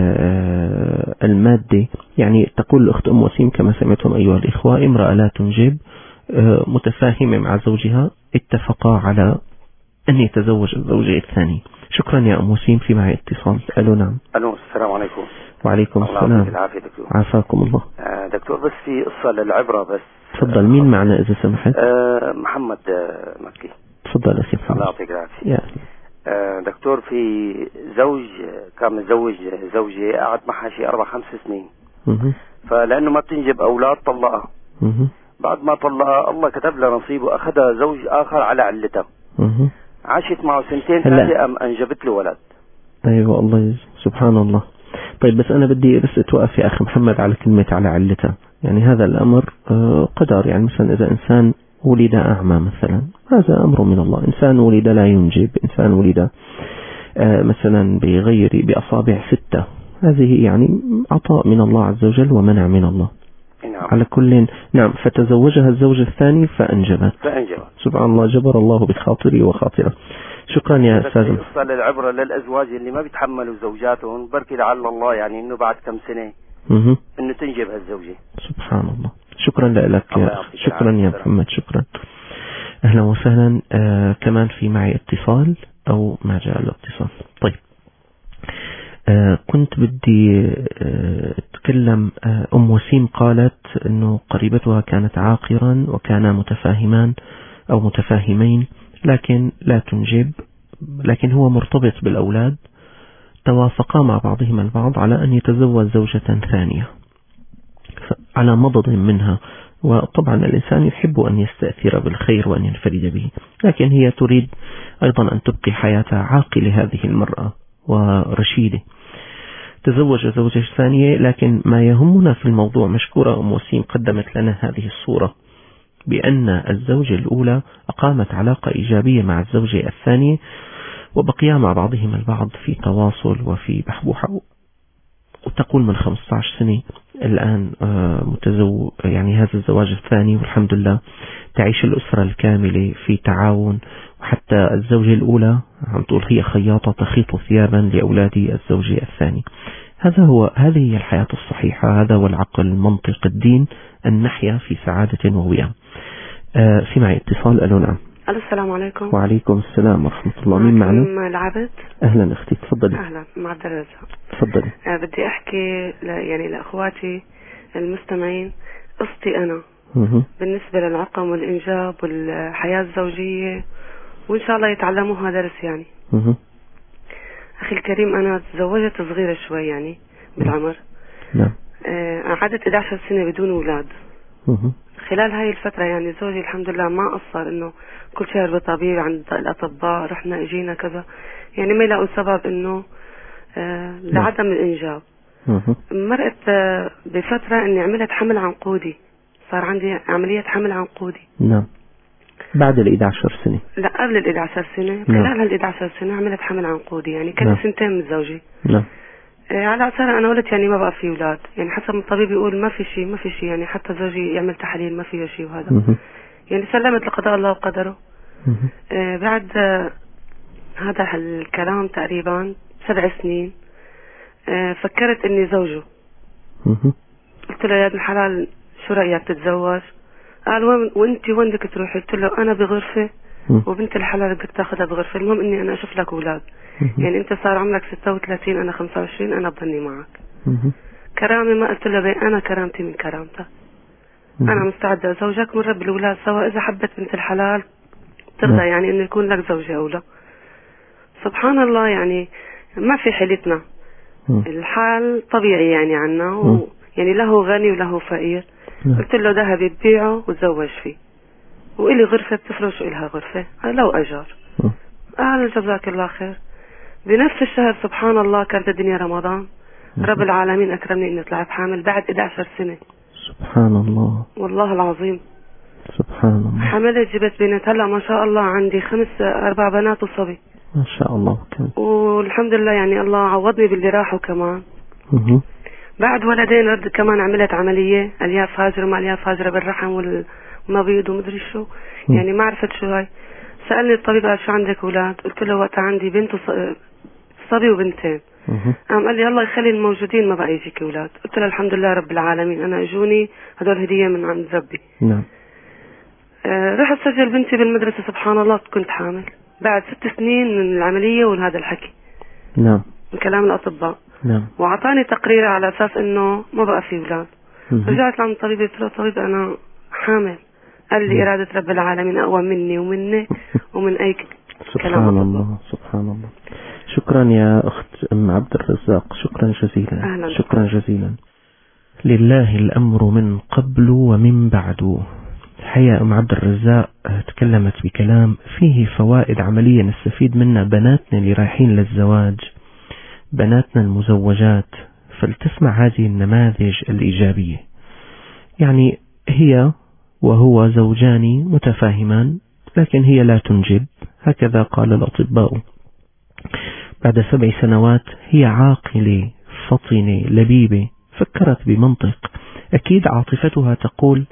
المادة. يعني تقول الأخت أم وسيم كما سمعتم أيها الإخوة امرأة لا تنجب متفاهمة مع زوجها اتفقا على أن يتزوج الزوجة الثاني. شكرا يا أم وسيم. في معي اتصال. ألو نعم. ألو السلام عليكم. وعليكم السلام. الله العافية دكتور. عافاكم الله. دكتور بس في قصة للعبرة بس. تفضل. مين معنا إذا سمحت؟ محمد مكي. تفضل أخي محمد. الله يعطيك العافية. دكتور في زوج كان متزوج زوجة قعد معها شيء 4-5 سنين. فلأنه ما بتنجب أولاد طلقها. بعد ما طلقها الله كتب لها نصيب وأخذها زوج آخر على علتها. عاشت معه 2-3 أنجبت له ولد. أيوة الله سبحان الله. طيب بس أنا بدي بس أتوقف يا أخي محمد على كلمة على علتها. يعني هذا الأمر قدر. يعني مثلا إذا إنسان ولد أعمى مثلا هذا أمر من الله. إنسان ولد لا ينجب. إنسان ولد مثلا بأصابع 6 هذه يعني عطاء من الله عز وجل ومنع من الله. نعم. على كل نعم. فتزوجها الزوج الثاني فأنجبت. سبحان الله. جبر الله بخاطري وخاطره. شكرا يا أستاذ. قصة للعبرة للأزواج اللي ما بيتحملوا زوجاتهم بركي لعل الله يعني إنه بعد كم سنة إنه تنجب هالزوجة. سبحان الله. شكرا لك يا شكرا يا محمد. شكرا. أهلا وسهلا. كمان في معي اتصال أو ما جاء الاتصال. طيب كنت بدي أتكلم. أم وسيم قالت أنه قريبتها كانت عاقرا وكانا متفاهمان أو متفاهمين لكن لا تنجب. لكن هو مرتبط بالأولاد. توافقا مع بعضهما البعض على أن يتزوج زوجة ثانية على مضض منها وطبعا الإنسان يحب أن يستأثر بالخير وأن ينفرد به، لكن هي تريد أيضا أن تبقي حياتها عاقلة هذه المرأة ورشيدة. تزوج زوجة ثانية، لكن ما يهمنا في الموضوع، مشكورة أم وسيم قدمت لنا هذه الصورة بأن الزوجة الأولى أقامت علاقة إيجابية مع الزوجة الثانية وبقيا مع بعضهم البعض في تواصل وفي بحبوحة، وتقول من 15 سنة الآن يعني هذا الزواج الثاني، والحمد لله تعيش الأسرة الكاملة في تعاون. وحتى الزوجة الأولى عم تقول هي خياطة تخيط ثيابا لأولادي الزوجة الثاني. هذه هي الحياة الصحيحة، هذا هو العقل، المنطق، الدين، أن نحيا في سعادة ووئام. في معي اتصال. ألو نعم. السلام عليكم. وعليكم السلام ورحمة الله. مين معنا؟ العبد. أهلا أختي، تفضلي. أهلا مع عبد الرزاق. تفضلي. بدي أحكي يعني لأخواتي المستمعين قصتي أنا بالنسبة للعقم والإنجاب والحياة الزوجية، وإن شاء الله يتعلموها درس يعني. أخي الكريم، أنا تزوجت صغيرة شوي يعني بالعمر. نعم. قعدت 11 سنة بدون أولاد. خلال هاي الفترة يعني زوجي الحمد لله ما قصر، إنه كل شهر بطبيب عند الأطباء، رحنا اجينا كذا، يعني ما يلاقوا سبب إنه لعدم الإنجاب. مرقت بفترة إني عملت حمل عنقودي، صار عندي عملية حمل عنقودي. نعم. بعد 11 سنة؟ لا، قبل 11 سنة. خلال 11 سنة عملت حمل عنقودي، يعني كان سنتين من زوجي. نعم. على أثر أنا قلت يعني ما بقى في أولاد، يعني حسب الطبيب يقول ما في شيء، يعني حتى زوجي يعمل تحاليل ما فيه شيء، وهذا يعني سلمت لقضاء الله وقدره. بعد هذا الكلام تقريبا 7 سنين فكرت إني زوجه. قلت له يا ابن الحلال شو رأيك تتزوج؟ قال وانت وين بدك تروحي؟ قلت له أنا بغرفة وبنت الحلال بدك تاخذها بغرفة، المهم إني أنا أشوف لك أولاد. يعني أنت صار عمرك 36 أنا 25، أنا بضلني معك. كرامة ما قلت له أنا كرامتي من كرامتك، أنا مستعدة أزوجك ونربي الأولاد سوا، إذا حبت بنت الحلال ترضى يعني إنه يكون لك زوجة أولى. سبحان الله، يعني ما في حيلتنا، الحال طبيعي يعني عنا، يعني له غني وله فقير. قلت له ذهب تبيعه وتزوج فيه، وإلي غرفة بتفرش إلها غرفة لو أجار. قال جزاك الله خير. بنفس الشهر سبحان الله كانت الدنيا رمضان، رب العالمين أكرمني إني طلعت حامل بعد 11 سنة. سبحان الله، والله العظيم سبحان الله. حملت جبت بنت، هلا ما شاء الله عندي 4 بنات وصبي ما شاء الله. والحمد لله يعني الله عوضني باللي راحوا كمان. بعد ولدين رد كمان عملت عملية ألياف هاجرة، ما ألياف هاجرة بالرحم والمبيض ومدري شو، يعني ما عرفت شو هاي. سألني الطبيب قال شو عندك أولاد؟ قلت له وقت عندي بنت صبي وبنتين. قال لي الله يخلي الموجودين ما بقى يجيك أولاد. قلت له الحمد لله رب العالمين، أنا اجوني هدول هدية من عند ربي. نعم. رحت سجل بنتي بالمدرسة، سبحان الله كنت حامل بعد 6 سنين من العملية وهذا الحكي. نعم. من كلام الأطباء. نعم. وعطاني تقرير على أساس إنه ما بقى في أولاد. رجعت لعند الطبيب قلت له طبيب أنا حامل. قال لي إرادة رب العالمين أقوى مني ومني ومن أي سبحان الله، سبحان الله. شكرا يا أخت أم عبد الرزاق، شكرا جزيلا. أهلا. شكرا جزيلا. لله الأمر من قبل ومن بعد. الحقيقة أم عبد الرزاق تكلمت بكلام فيه فوائد عملية نستفيد منها بناتنا اللي رايحين للزواج، بناتنا المزوجات، فلتسمع هذه النماذج الإيجابية. يعني هي وهو زوجان متفاهمان، لكن هي لا تنجب، هكذا قال الأطباء. بعد 7 سنوات هي عاقلة فطنة لبيبة، فكرت بمنطق. أكيد عاطفتها تقول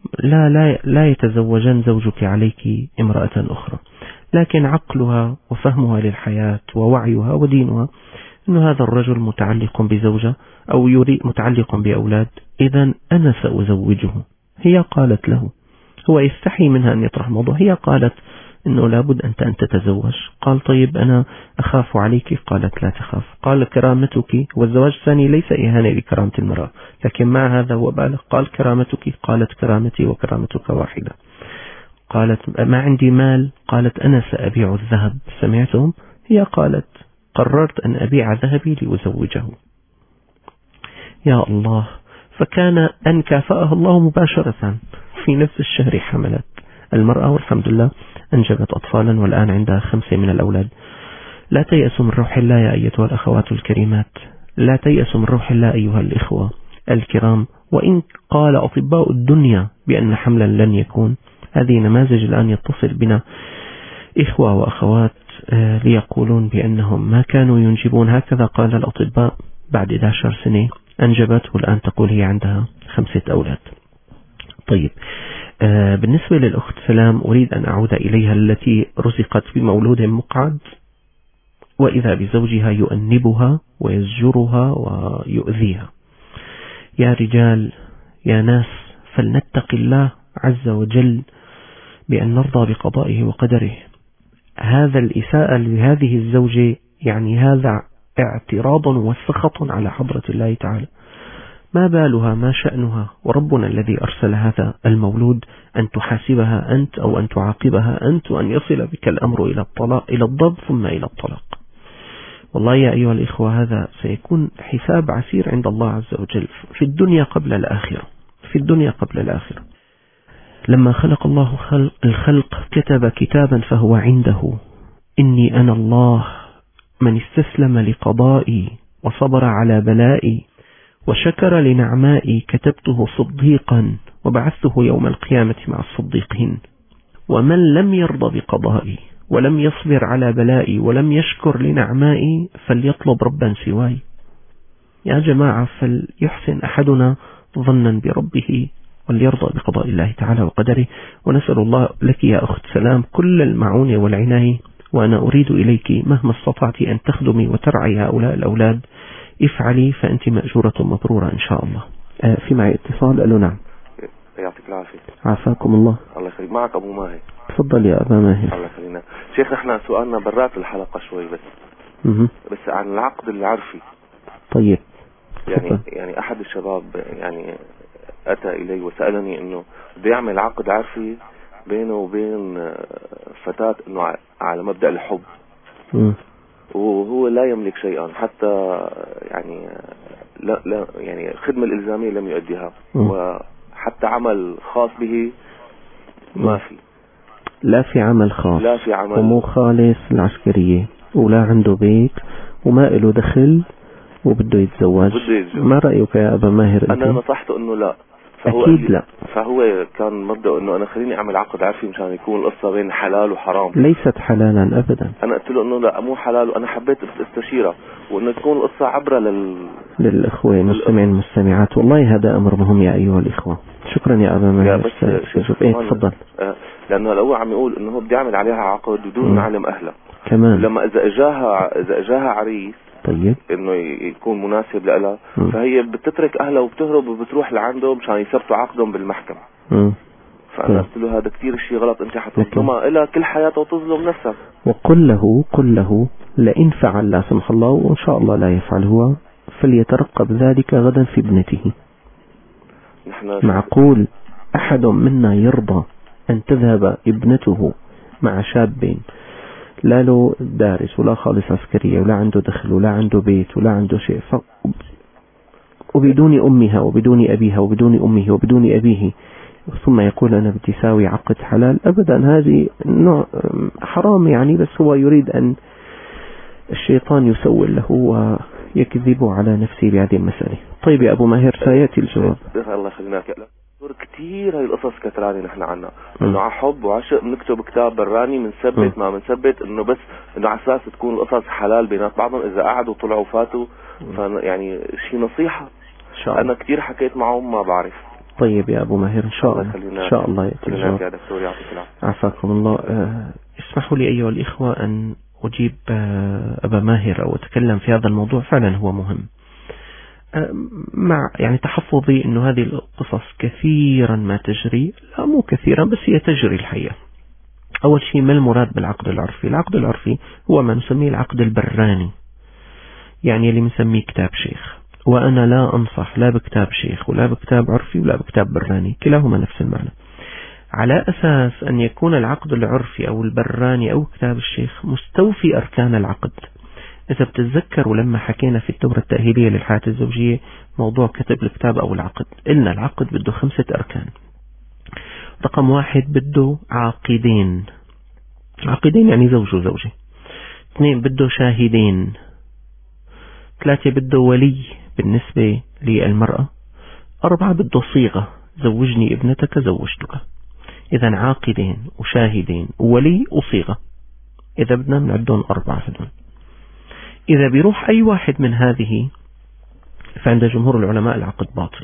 لا يتزوجن زوجك عليك امرأة أخرى، لكن عقلها وفهمها للحياة ووعيها ودينها أن هذا الرجل متعلق بزوجة أو يريد متعلق بأولاد، إذن أنا سأزوجه. هي قالت له، هو يستحي منها أن يطرح موضوع، هي قالت إنه لابد أن تتزوج. قال طيب أنا أخاف عليك. قالت لا تخاف. قال كرامتك، والزواج الثاني ليس إهانة لكرامة المرأة، لكن مع هذا هو بالغ. قال كرامتك. قالت كرامتي وكرامتك واحدة. قالت ما عندي مال. قالت أنا سأبيع الذهب. سمعتم؟ هي قالت قررت أن أبيع ذهبي لأزوجه. يا الله. فكان أن كافأها الله مباشرة في نفس الشهر حملت المرأة، والحمد لله أنجبت أطفالا والآن عندها 5 من الأولاد. لا تيأسوا من روح الله يا أيتها الأخوات الكريمات، لا تيأسوا من روح الله أيها الإخوة الكرام. وإن قال أطباء الدنيا بأن حملا لن يكون، هذه نماذج الآن يتصل بنا إخوة وأخوات ليقولون بأنهم ما كانوا ينجبون. هكذا قال الأطباء، بعد 11 سنة أنجبت والآن تقول هي عندها 5 أولاد. طيب، بالنسبة للأخت سلام أريد أن أعود إليها، التي رزقت بمولود مقعد وإذا بزوجها يؤنبها ويزجرها ويؤذيها. يا رجال يا ناس، فلنتق الله عز وجل بأن نرضى بقضائه وقدره. هذا الإساءة لهذه الزوجة يعني هذا اعتراض وسخط على حضرة الله تعالى. ما بالها، ما شأنها، وربنا الذي أرسل هذا المولود أن تحاسبها أنت أو أن تعاقبها أنت، وأن يصل بك الأمر إلى الطلاق، إلى الضرب ثم إلى الطلاق. والله يا أيها الإخوة هذا سيكون حساب عسير عند الله عز وجل في الدنيا قبل الآخرة، في الدنيا قبل الآخرة. لما خلق الله الخلق كتب كتابا فهو عنده: إني أنا الله من استسلم لقضائي وصبر على بلائي وشكر لنعمائي، كتبته صديقا وبعثته يوم القيامة مع الصديقين. ومن لم يرضى بقضائي ولم يصبر على بلائي ولم يشكر لنعمائي فليطلب ربا سواي. يا جماعة، فليحسن أحدنا ظنا بربه وليرضى بقضاء الله تعالى وقدره. ونسأل الله لك يا أخت سلام كل المعونة والعناية، وأنا أريد إليك مهما استطعت أن تخدمي وترعي هؤلاء الأولاد، افعلي فأنت مأجورة مبرورة إن شاء الله. في معي اتصال. ألو نعم. يعطيك العافية. عافاكم الله. الله يخليك. معك أبو ماهر. تفضل يا أبا ماهر. الله يخلينا. شيخ، احنا سؤالنا برات الحلقة شوي بس عن العقد العرفي. طيب. يعني أحد الشباب يعني أتى إلي وسألني إنه بده يعمل عقد عرفي بينه وبين فتاة، إنه على مبدأ الحب، وهو لا يملك شيئا، حتى يعني لا يعني الخدمة الإلزامية لم يؤديها، وحتى عمل خاص به ما في، لا في عمل خاص، لا في عمل، ومو خالص العسكرية، ولا عنده بيت وما له دخل وبده يتزوج. ما رأيك يا أبا ماهر؟ أنا نصحته إنه لا. أكيد لا. فهو كان مبدأ إنه أنا خليني أعمل عقد عرفي مشان يكون القصة بين حلال وحرام. ليست حلالا أبدا. أنا قلت له إنه لا، مو حلال، وأنا حبيت استشيره وإنه تكون القصة عبرة للإخوة المستمعين والمستمعات. والله هذا أمر مهم يا أيها الإخوة. شكرا يا أبا ماهر. تفضل. لأنه لو عم يقول إنه هو بدي أعمل عليها عقد بدون ما علم أهلها كمان، لما إذا إجاها عريس طيب إنه يكون مناسب لها، فهي بتترك أهلها وبتهرب وبتروح لعنده مشان يثبتوا عقدهم بالمحكمة. فأنا قلت له هذا كتير شيء غلط، أنت حتظلمها إلى كل حياتها وتظلم نفسك. وقل له لئن فعل لا سمح الله، وإن شاء الله لا يفعل هو، فليترقب ذلك غدا في ابنته. معقول أحد منا يرضى أن تذهب ابنته مع شاب لا له دارس ولا خالص عسكرية ولا عنده دخل ولا عنده بيت ولا عنده شيء، وبدون أمها وبدون أبيها وبدون أمه وبدون أبيه، ثم يقول أنا بدي ساوي عقد حلال؟ أبدا، هذه نوع حرام يعني، بس هو يريد أن الشيطان يسول له ويكذب على نفسه بهذه المسألة. طيب يا أبو ماهر، سيأتي الجواب. الله يخليك. كتير هاي القصص كتراني نحن عنا، انه على حب وعشق بنكتب كتاب براني بنثبت ما بنثبت، انه بس انه على اساس تكون القصص حلال بينات بعضهم، اذا قعدوا طلعوا فاتوا، يعني شيء نصيحة. انا كتير حكيت معهم ما بعرف. طيب يا ابو ماهر، ان شاء الله ان شاء الله يأتي الجواب. يا دكتور يعطيك العافية. عافاكم الله. اسمحوا لي ايها الاخوة ان اجيب ابا ماهر او اتكلم في هذا الموضوع، فعلا هو مهم، مع يعني تحفظي انه هذه القصص كثيرا ما تجري، لا مو كثيرا بس هي تجري الحقيقة. اول شيء، ما المراد بالعقد العرفي؟ العقد العرفي هو ما نسميه العقد البراني، يعني اللي بنسميه كتاب شيخ، وانا لا انصح لا بكتاب شيخ ولا بكتاب عرفي ولا بكتاب براني، كلاهما نفس المعنى، على اساس ان يكون العقد العرفي او البراني او كتاب الشيخ مستوفي اركان العقد. إذا بتتذكروا لما حكينا في الدورة التأهيلية للحياة الزوجية موضوع كتب الكتاب أو العقد، قلنا العقد بده 5 أركان. رقم 1 بده عاقدين، عاقدين يعني زوج وزوجة. 2 بده شاهدين. 3 بده ولي بالنسبة للمرأة. 4 بده صيغة، زوجني ابنتك زوجتك. إذا عاقدين وشاهدين وولي وصيغة، إذا بدنا نعدهم 4 هدول. إذا بيروح أي واحد من هذه فعند جمهور العلماء العقد باطل.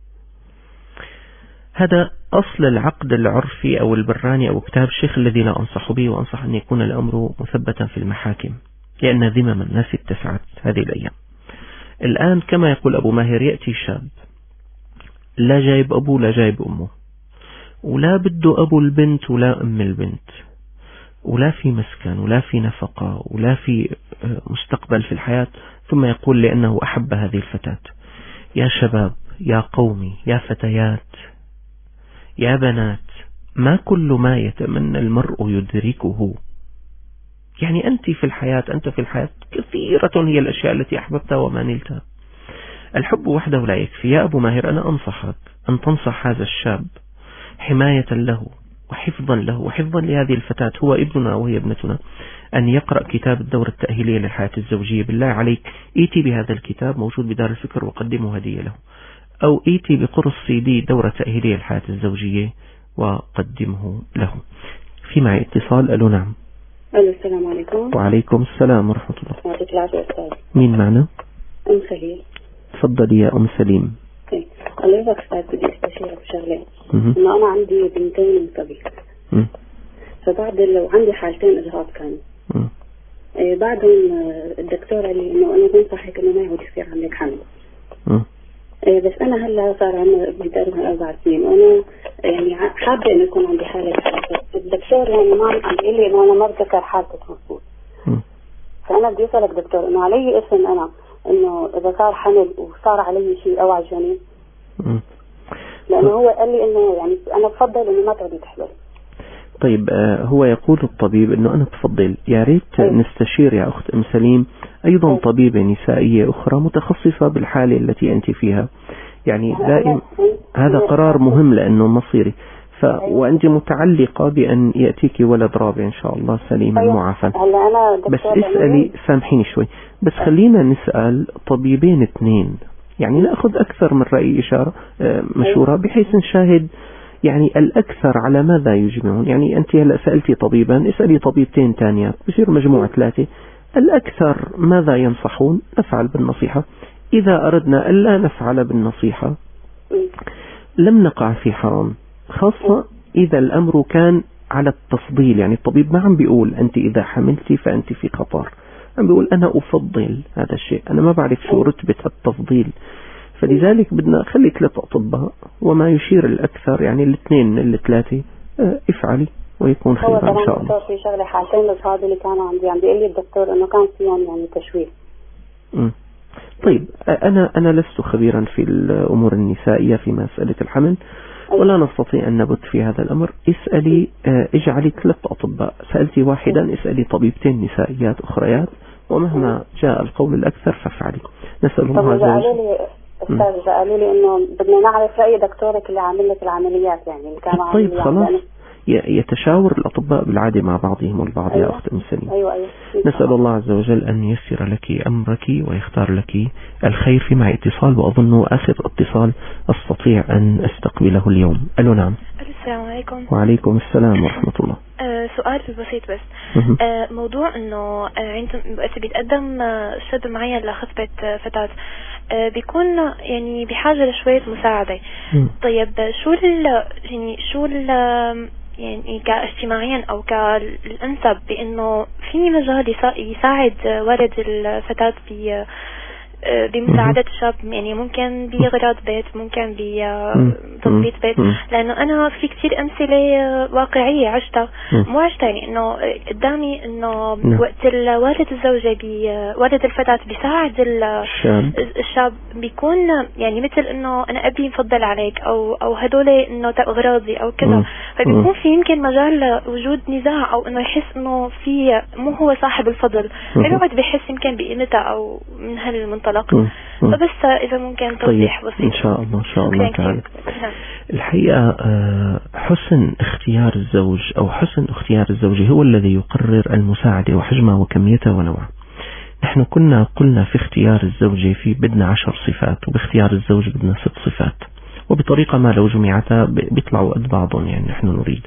هذا أصل العقد العرفي أو البراني أو كتاب الشيخ الذي لا أنصح به، وأنصح أن يكون الأمر مثبتا في المحاكم، لأن ذمم الناس اتسعت هذه الأيام. الآن كما يقول أبو ماهر، يأتي شاب لا جايب أبوه لا جايب أمه، ولا بده أبو البنت ولا أم البنت، ولا في مسكن ولا في نفقة ولا في مستقبل في الحياة، ثم يقول لأنه أحب هذه الفتاة. يا شباب، يا قومي، يا فتيات، يا بنات، ما كل ما يتمنى المرء يدركه. يعني أنت في الحياة كثيرة هي الأشياء التي أحببتها وما نلتها. الحب وحده لا يكفي. يا أبو ماهر، أنا أنصحك أن تنصح هذا الشاب حماية له وحفظا له وحفظا لهذه الفتاة، هو ابننا وهي ابنتنا، أن يقرأ كتاب الدورة التأهيلية للحياة الزوجية. بالله عليك ايتي بهذا الكتاب، موجود بدار الفكر، وقدمه هدية له، أو ايتي بقرص CD دورة تأهيلية للحياة الزوجية وقدمه له. في معي اتصال. ألو نعم. ألو السلام عليكم. وعليكم السلام ورحمة الله. يعطيك العافية أستاذ. مين معنا؟ أم خليل. تفضلي يا أم سليم. الله يبارك أستاذ، بدي أستشيرك بشغلة. إنه أنا عندي بنتين من صبي، فبعد لو عندي حالتين إجهاض كانوا بعدهم الدكتور قال لي إنه أنا بنصحك إنه ما يعود يصير عندك حمل. بس أنا هلا صار عندنا ابني تقريبا 4 سنين، وأنا يعني حابة إنه يكون عندي حالة. الدكتور يعني ما عم يقول لي إنه أنا ما بذكر حالتك مظبوط. فأنا بدي أسألك دكتور إنه علي اسم أنا إنه إذا صار حمل وصار علي شيء أو على الجنين، لأنه هو قال لي إنه يعني أنا بفضل إنه ما تعودي تحمل. طيب هو يقول الطبيب إنه أنا بفضل يا ريت نستشير يا أخت أم سليم أيضا طبيبة نسائية أخرى متخصصة بالحالة التي أنت فيها. يعني دائما هذا قرار مهم لأنه مصيري، وأنت متعلقة بأن يأتيك ولد رابع إن شاء الله سليما معافى. بس اسألي، سامحيني شوي، بس خلينا نسأل طبيبين 2، يعني نأخذ أكثر من رأي إشارة مشورة بحيث نشاهد يعني الأكثر على ماذا يجمعون. يعني أنت هلأ سألتي طبيبا، اسألي طبيبتين تانيات، بصير مجموعة 3. الأكثر ماذا ينصحون نفعل بالنصيحة. إذا أردنا ألا نفعل بالنصيحة لم نقع في حرام، خاصة إذا الأمر كان على التفضيل. يعني الطبيب ما عم بيقول أنت إذا حملتي فأنت في خطر، عم بيقول أنا أفضل هذا الشيء، أنا ما بعرف شو رتبة التفضيل. فلذلك بدنا نخلي 3 أطباء، وما يشير الأكثر يعني 2 من 3 افعلي ويكون خير إن شاء الله. في شغلة حالتين الإجهاض اللي كانوا عندي عم بيقول لي الدكتور إنه كان فيهم يعني تشويه. طيب أنا لست خبيرا في الأمور النسائية في مسألة الحمل، ولا نستطيع أن نبت في هذا الأمر. اسألي، اجعلي 3 أطباء، سألتي واحدا اسألي طبيبتين نسائيات أخريات، ومهما جاء القول الأكثر فافعلي. نسأل الله عز وجل. أستاذ قالوا لي إنه بدنا نعرف رأي دكتورك اللي عامل لك العمليات، يعني اللي كانوا عاملين. طيب خلاص، يتشاور الأطباء بالعادة مع بعضهم البعض. يا أخت أم سليم. أيوة. نسأل الله عز وجل أن ييسر لك أمرك ويختار لك الخير. في معي اتصال، وأظن آخر اتصال أستطيع أن أستقبله اليوم. ألو نعم. السلام عليكم. وعليكم السلام ورحمة الله. سؤال بسيط بس. موضوع إنه وقت بيتقدم شاب معين لخطبة فتاة بيكون يعني بحاجة لشوية مساعدة. طيب شو يعني كاجتماعيا أو كالأنسب بأنه في مجال يساعد والد الفتاة بمساعدة الشاب، يعني ممكن بغراض بيت، ممكن تظبيط بيت، لأنه أنا في كتير أمثلة واقعية عشتها، مو عشتها يعني إنه قدامي إنه وقت والد الزوجة والد الفتاة بيساعد الشاب بيكون يعني مثل إنه أنا أبي مفضل عليك أو هدول إنه أغراضي أو كذا، فبيكون في يمكن مجال وجود نزاع أو إنه يحس إنه في مو هو صاحب الفضل، فيقعد بيحس يمكن بقيمتها أو من هالمنطلق. فبس إذا ممكن توضيح بسيط. إن شاء الله إن شاء الله تعالى. الحقيقة حسن اختيار الزوج أو حسن اختيار الزوجة هو الذي يقرر المساعدة وحجمها وكميتها ونوعها. نحن كنا قلنا في اختيار الزوجة في بدنا 10 صفات، وباختيار الزوج بدنا 6 صفات، وبطريقة ما لو جمعتها بيطلعوا قد بعضهم يعني نحن نريد.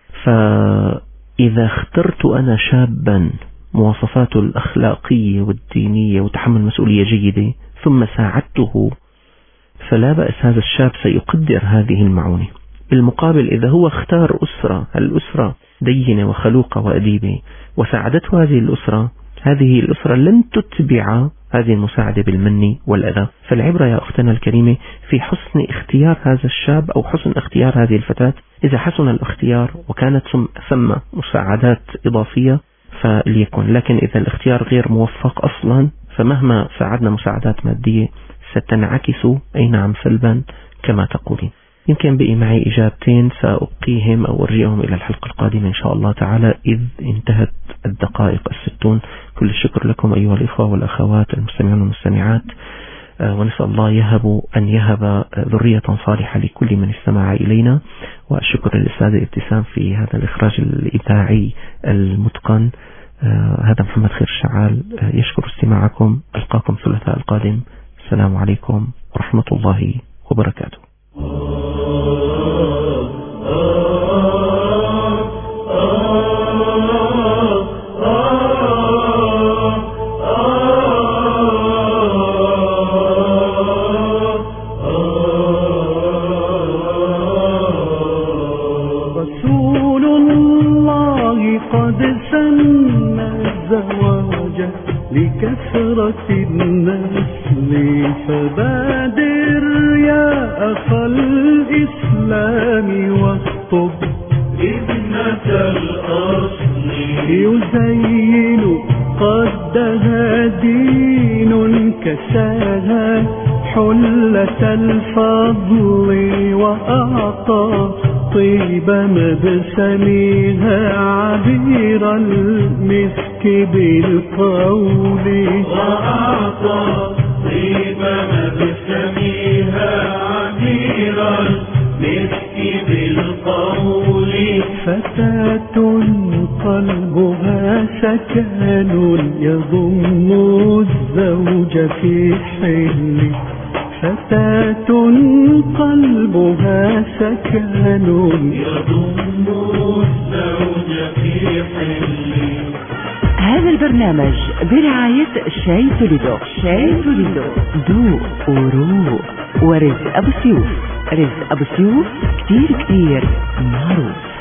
فإذا اخترت أنا شابا مواصفاته الأخلاقية والدينية وتحمل مسؤولية جيدة ثم ساعدته، فلا بأس، هذا الشاب سيقدر هذه المعونة. بالمقابل إذا هو اختار أسرة، الأسرة دينة وخلوقة وأديبة وساعدته هذه الأسرة، هذه الأسرة لن تتبع هذه المساعدة بالمن والأذى. فالعبرة يا أختنا الكريمة في حسن اختيار هذا الشاب أو حسن اختيار هذه الفتاة. إذا حسن الاختيار وكانت ثم مساعدات إضافية فليكن، لكن إذا الاختيار غير موفق أصلا فمهما ساعدنا مساعدات مادية ستنعكس أي نعم سلبا كما تقولين. يمكن بقي معي إجابتين سأبقيهم أو أرجعهم إلى الحلقة القادمة إن شاء الله تعالى إذ انتهت الدقائق 60. كل الشكر لكم أيها الإخوة والأخوات المستمعون والمستمعات، ونسأل الله أن يهب ذرية صالحة لكل من استمع إلينا. والشكر للأستاذة ابتسام في هذا الإخراج الإذاعي المتقن. هذا محمد خير الشعال يشكر استماعكم. ألقاكم الثلاثاء القادم. السلام عليكم ورحمة الله وبركاته. رسول الله قد سن الزواج لكثرة النسل، فبادر يا أخا الإسلام واخطب ابنة الأصل، يزين قدها دين كساها حلة الفضل، وأعطى طيب مبسمها عبير المسك بالقول، وأعطى طيب مبسمها عبير المسك بالقول. فتاة قلبها سكن يضم الزوج في حل، فتاة قلبها سكن يضم الزوج في حل. هذا البرنامج برعاية شاي توليدو. شاي توليدو ذوق وروق. ورزق أبو سيوف. رزق أبو سيوف كتير معروف.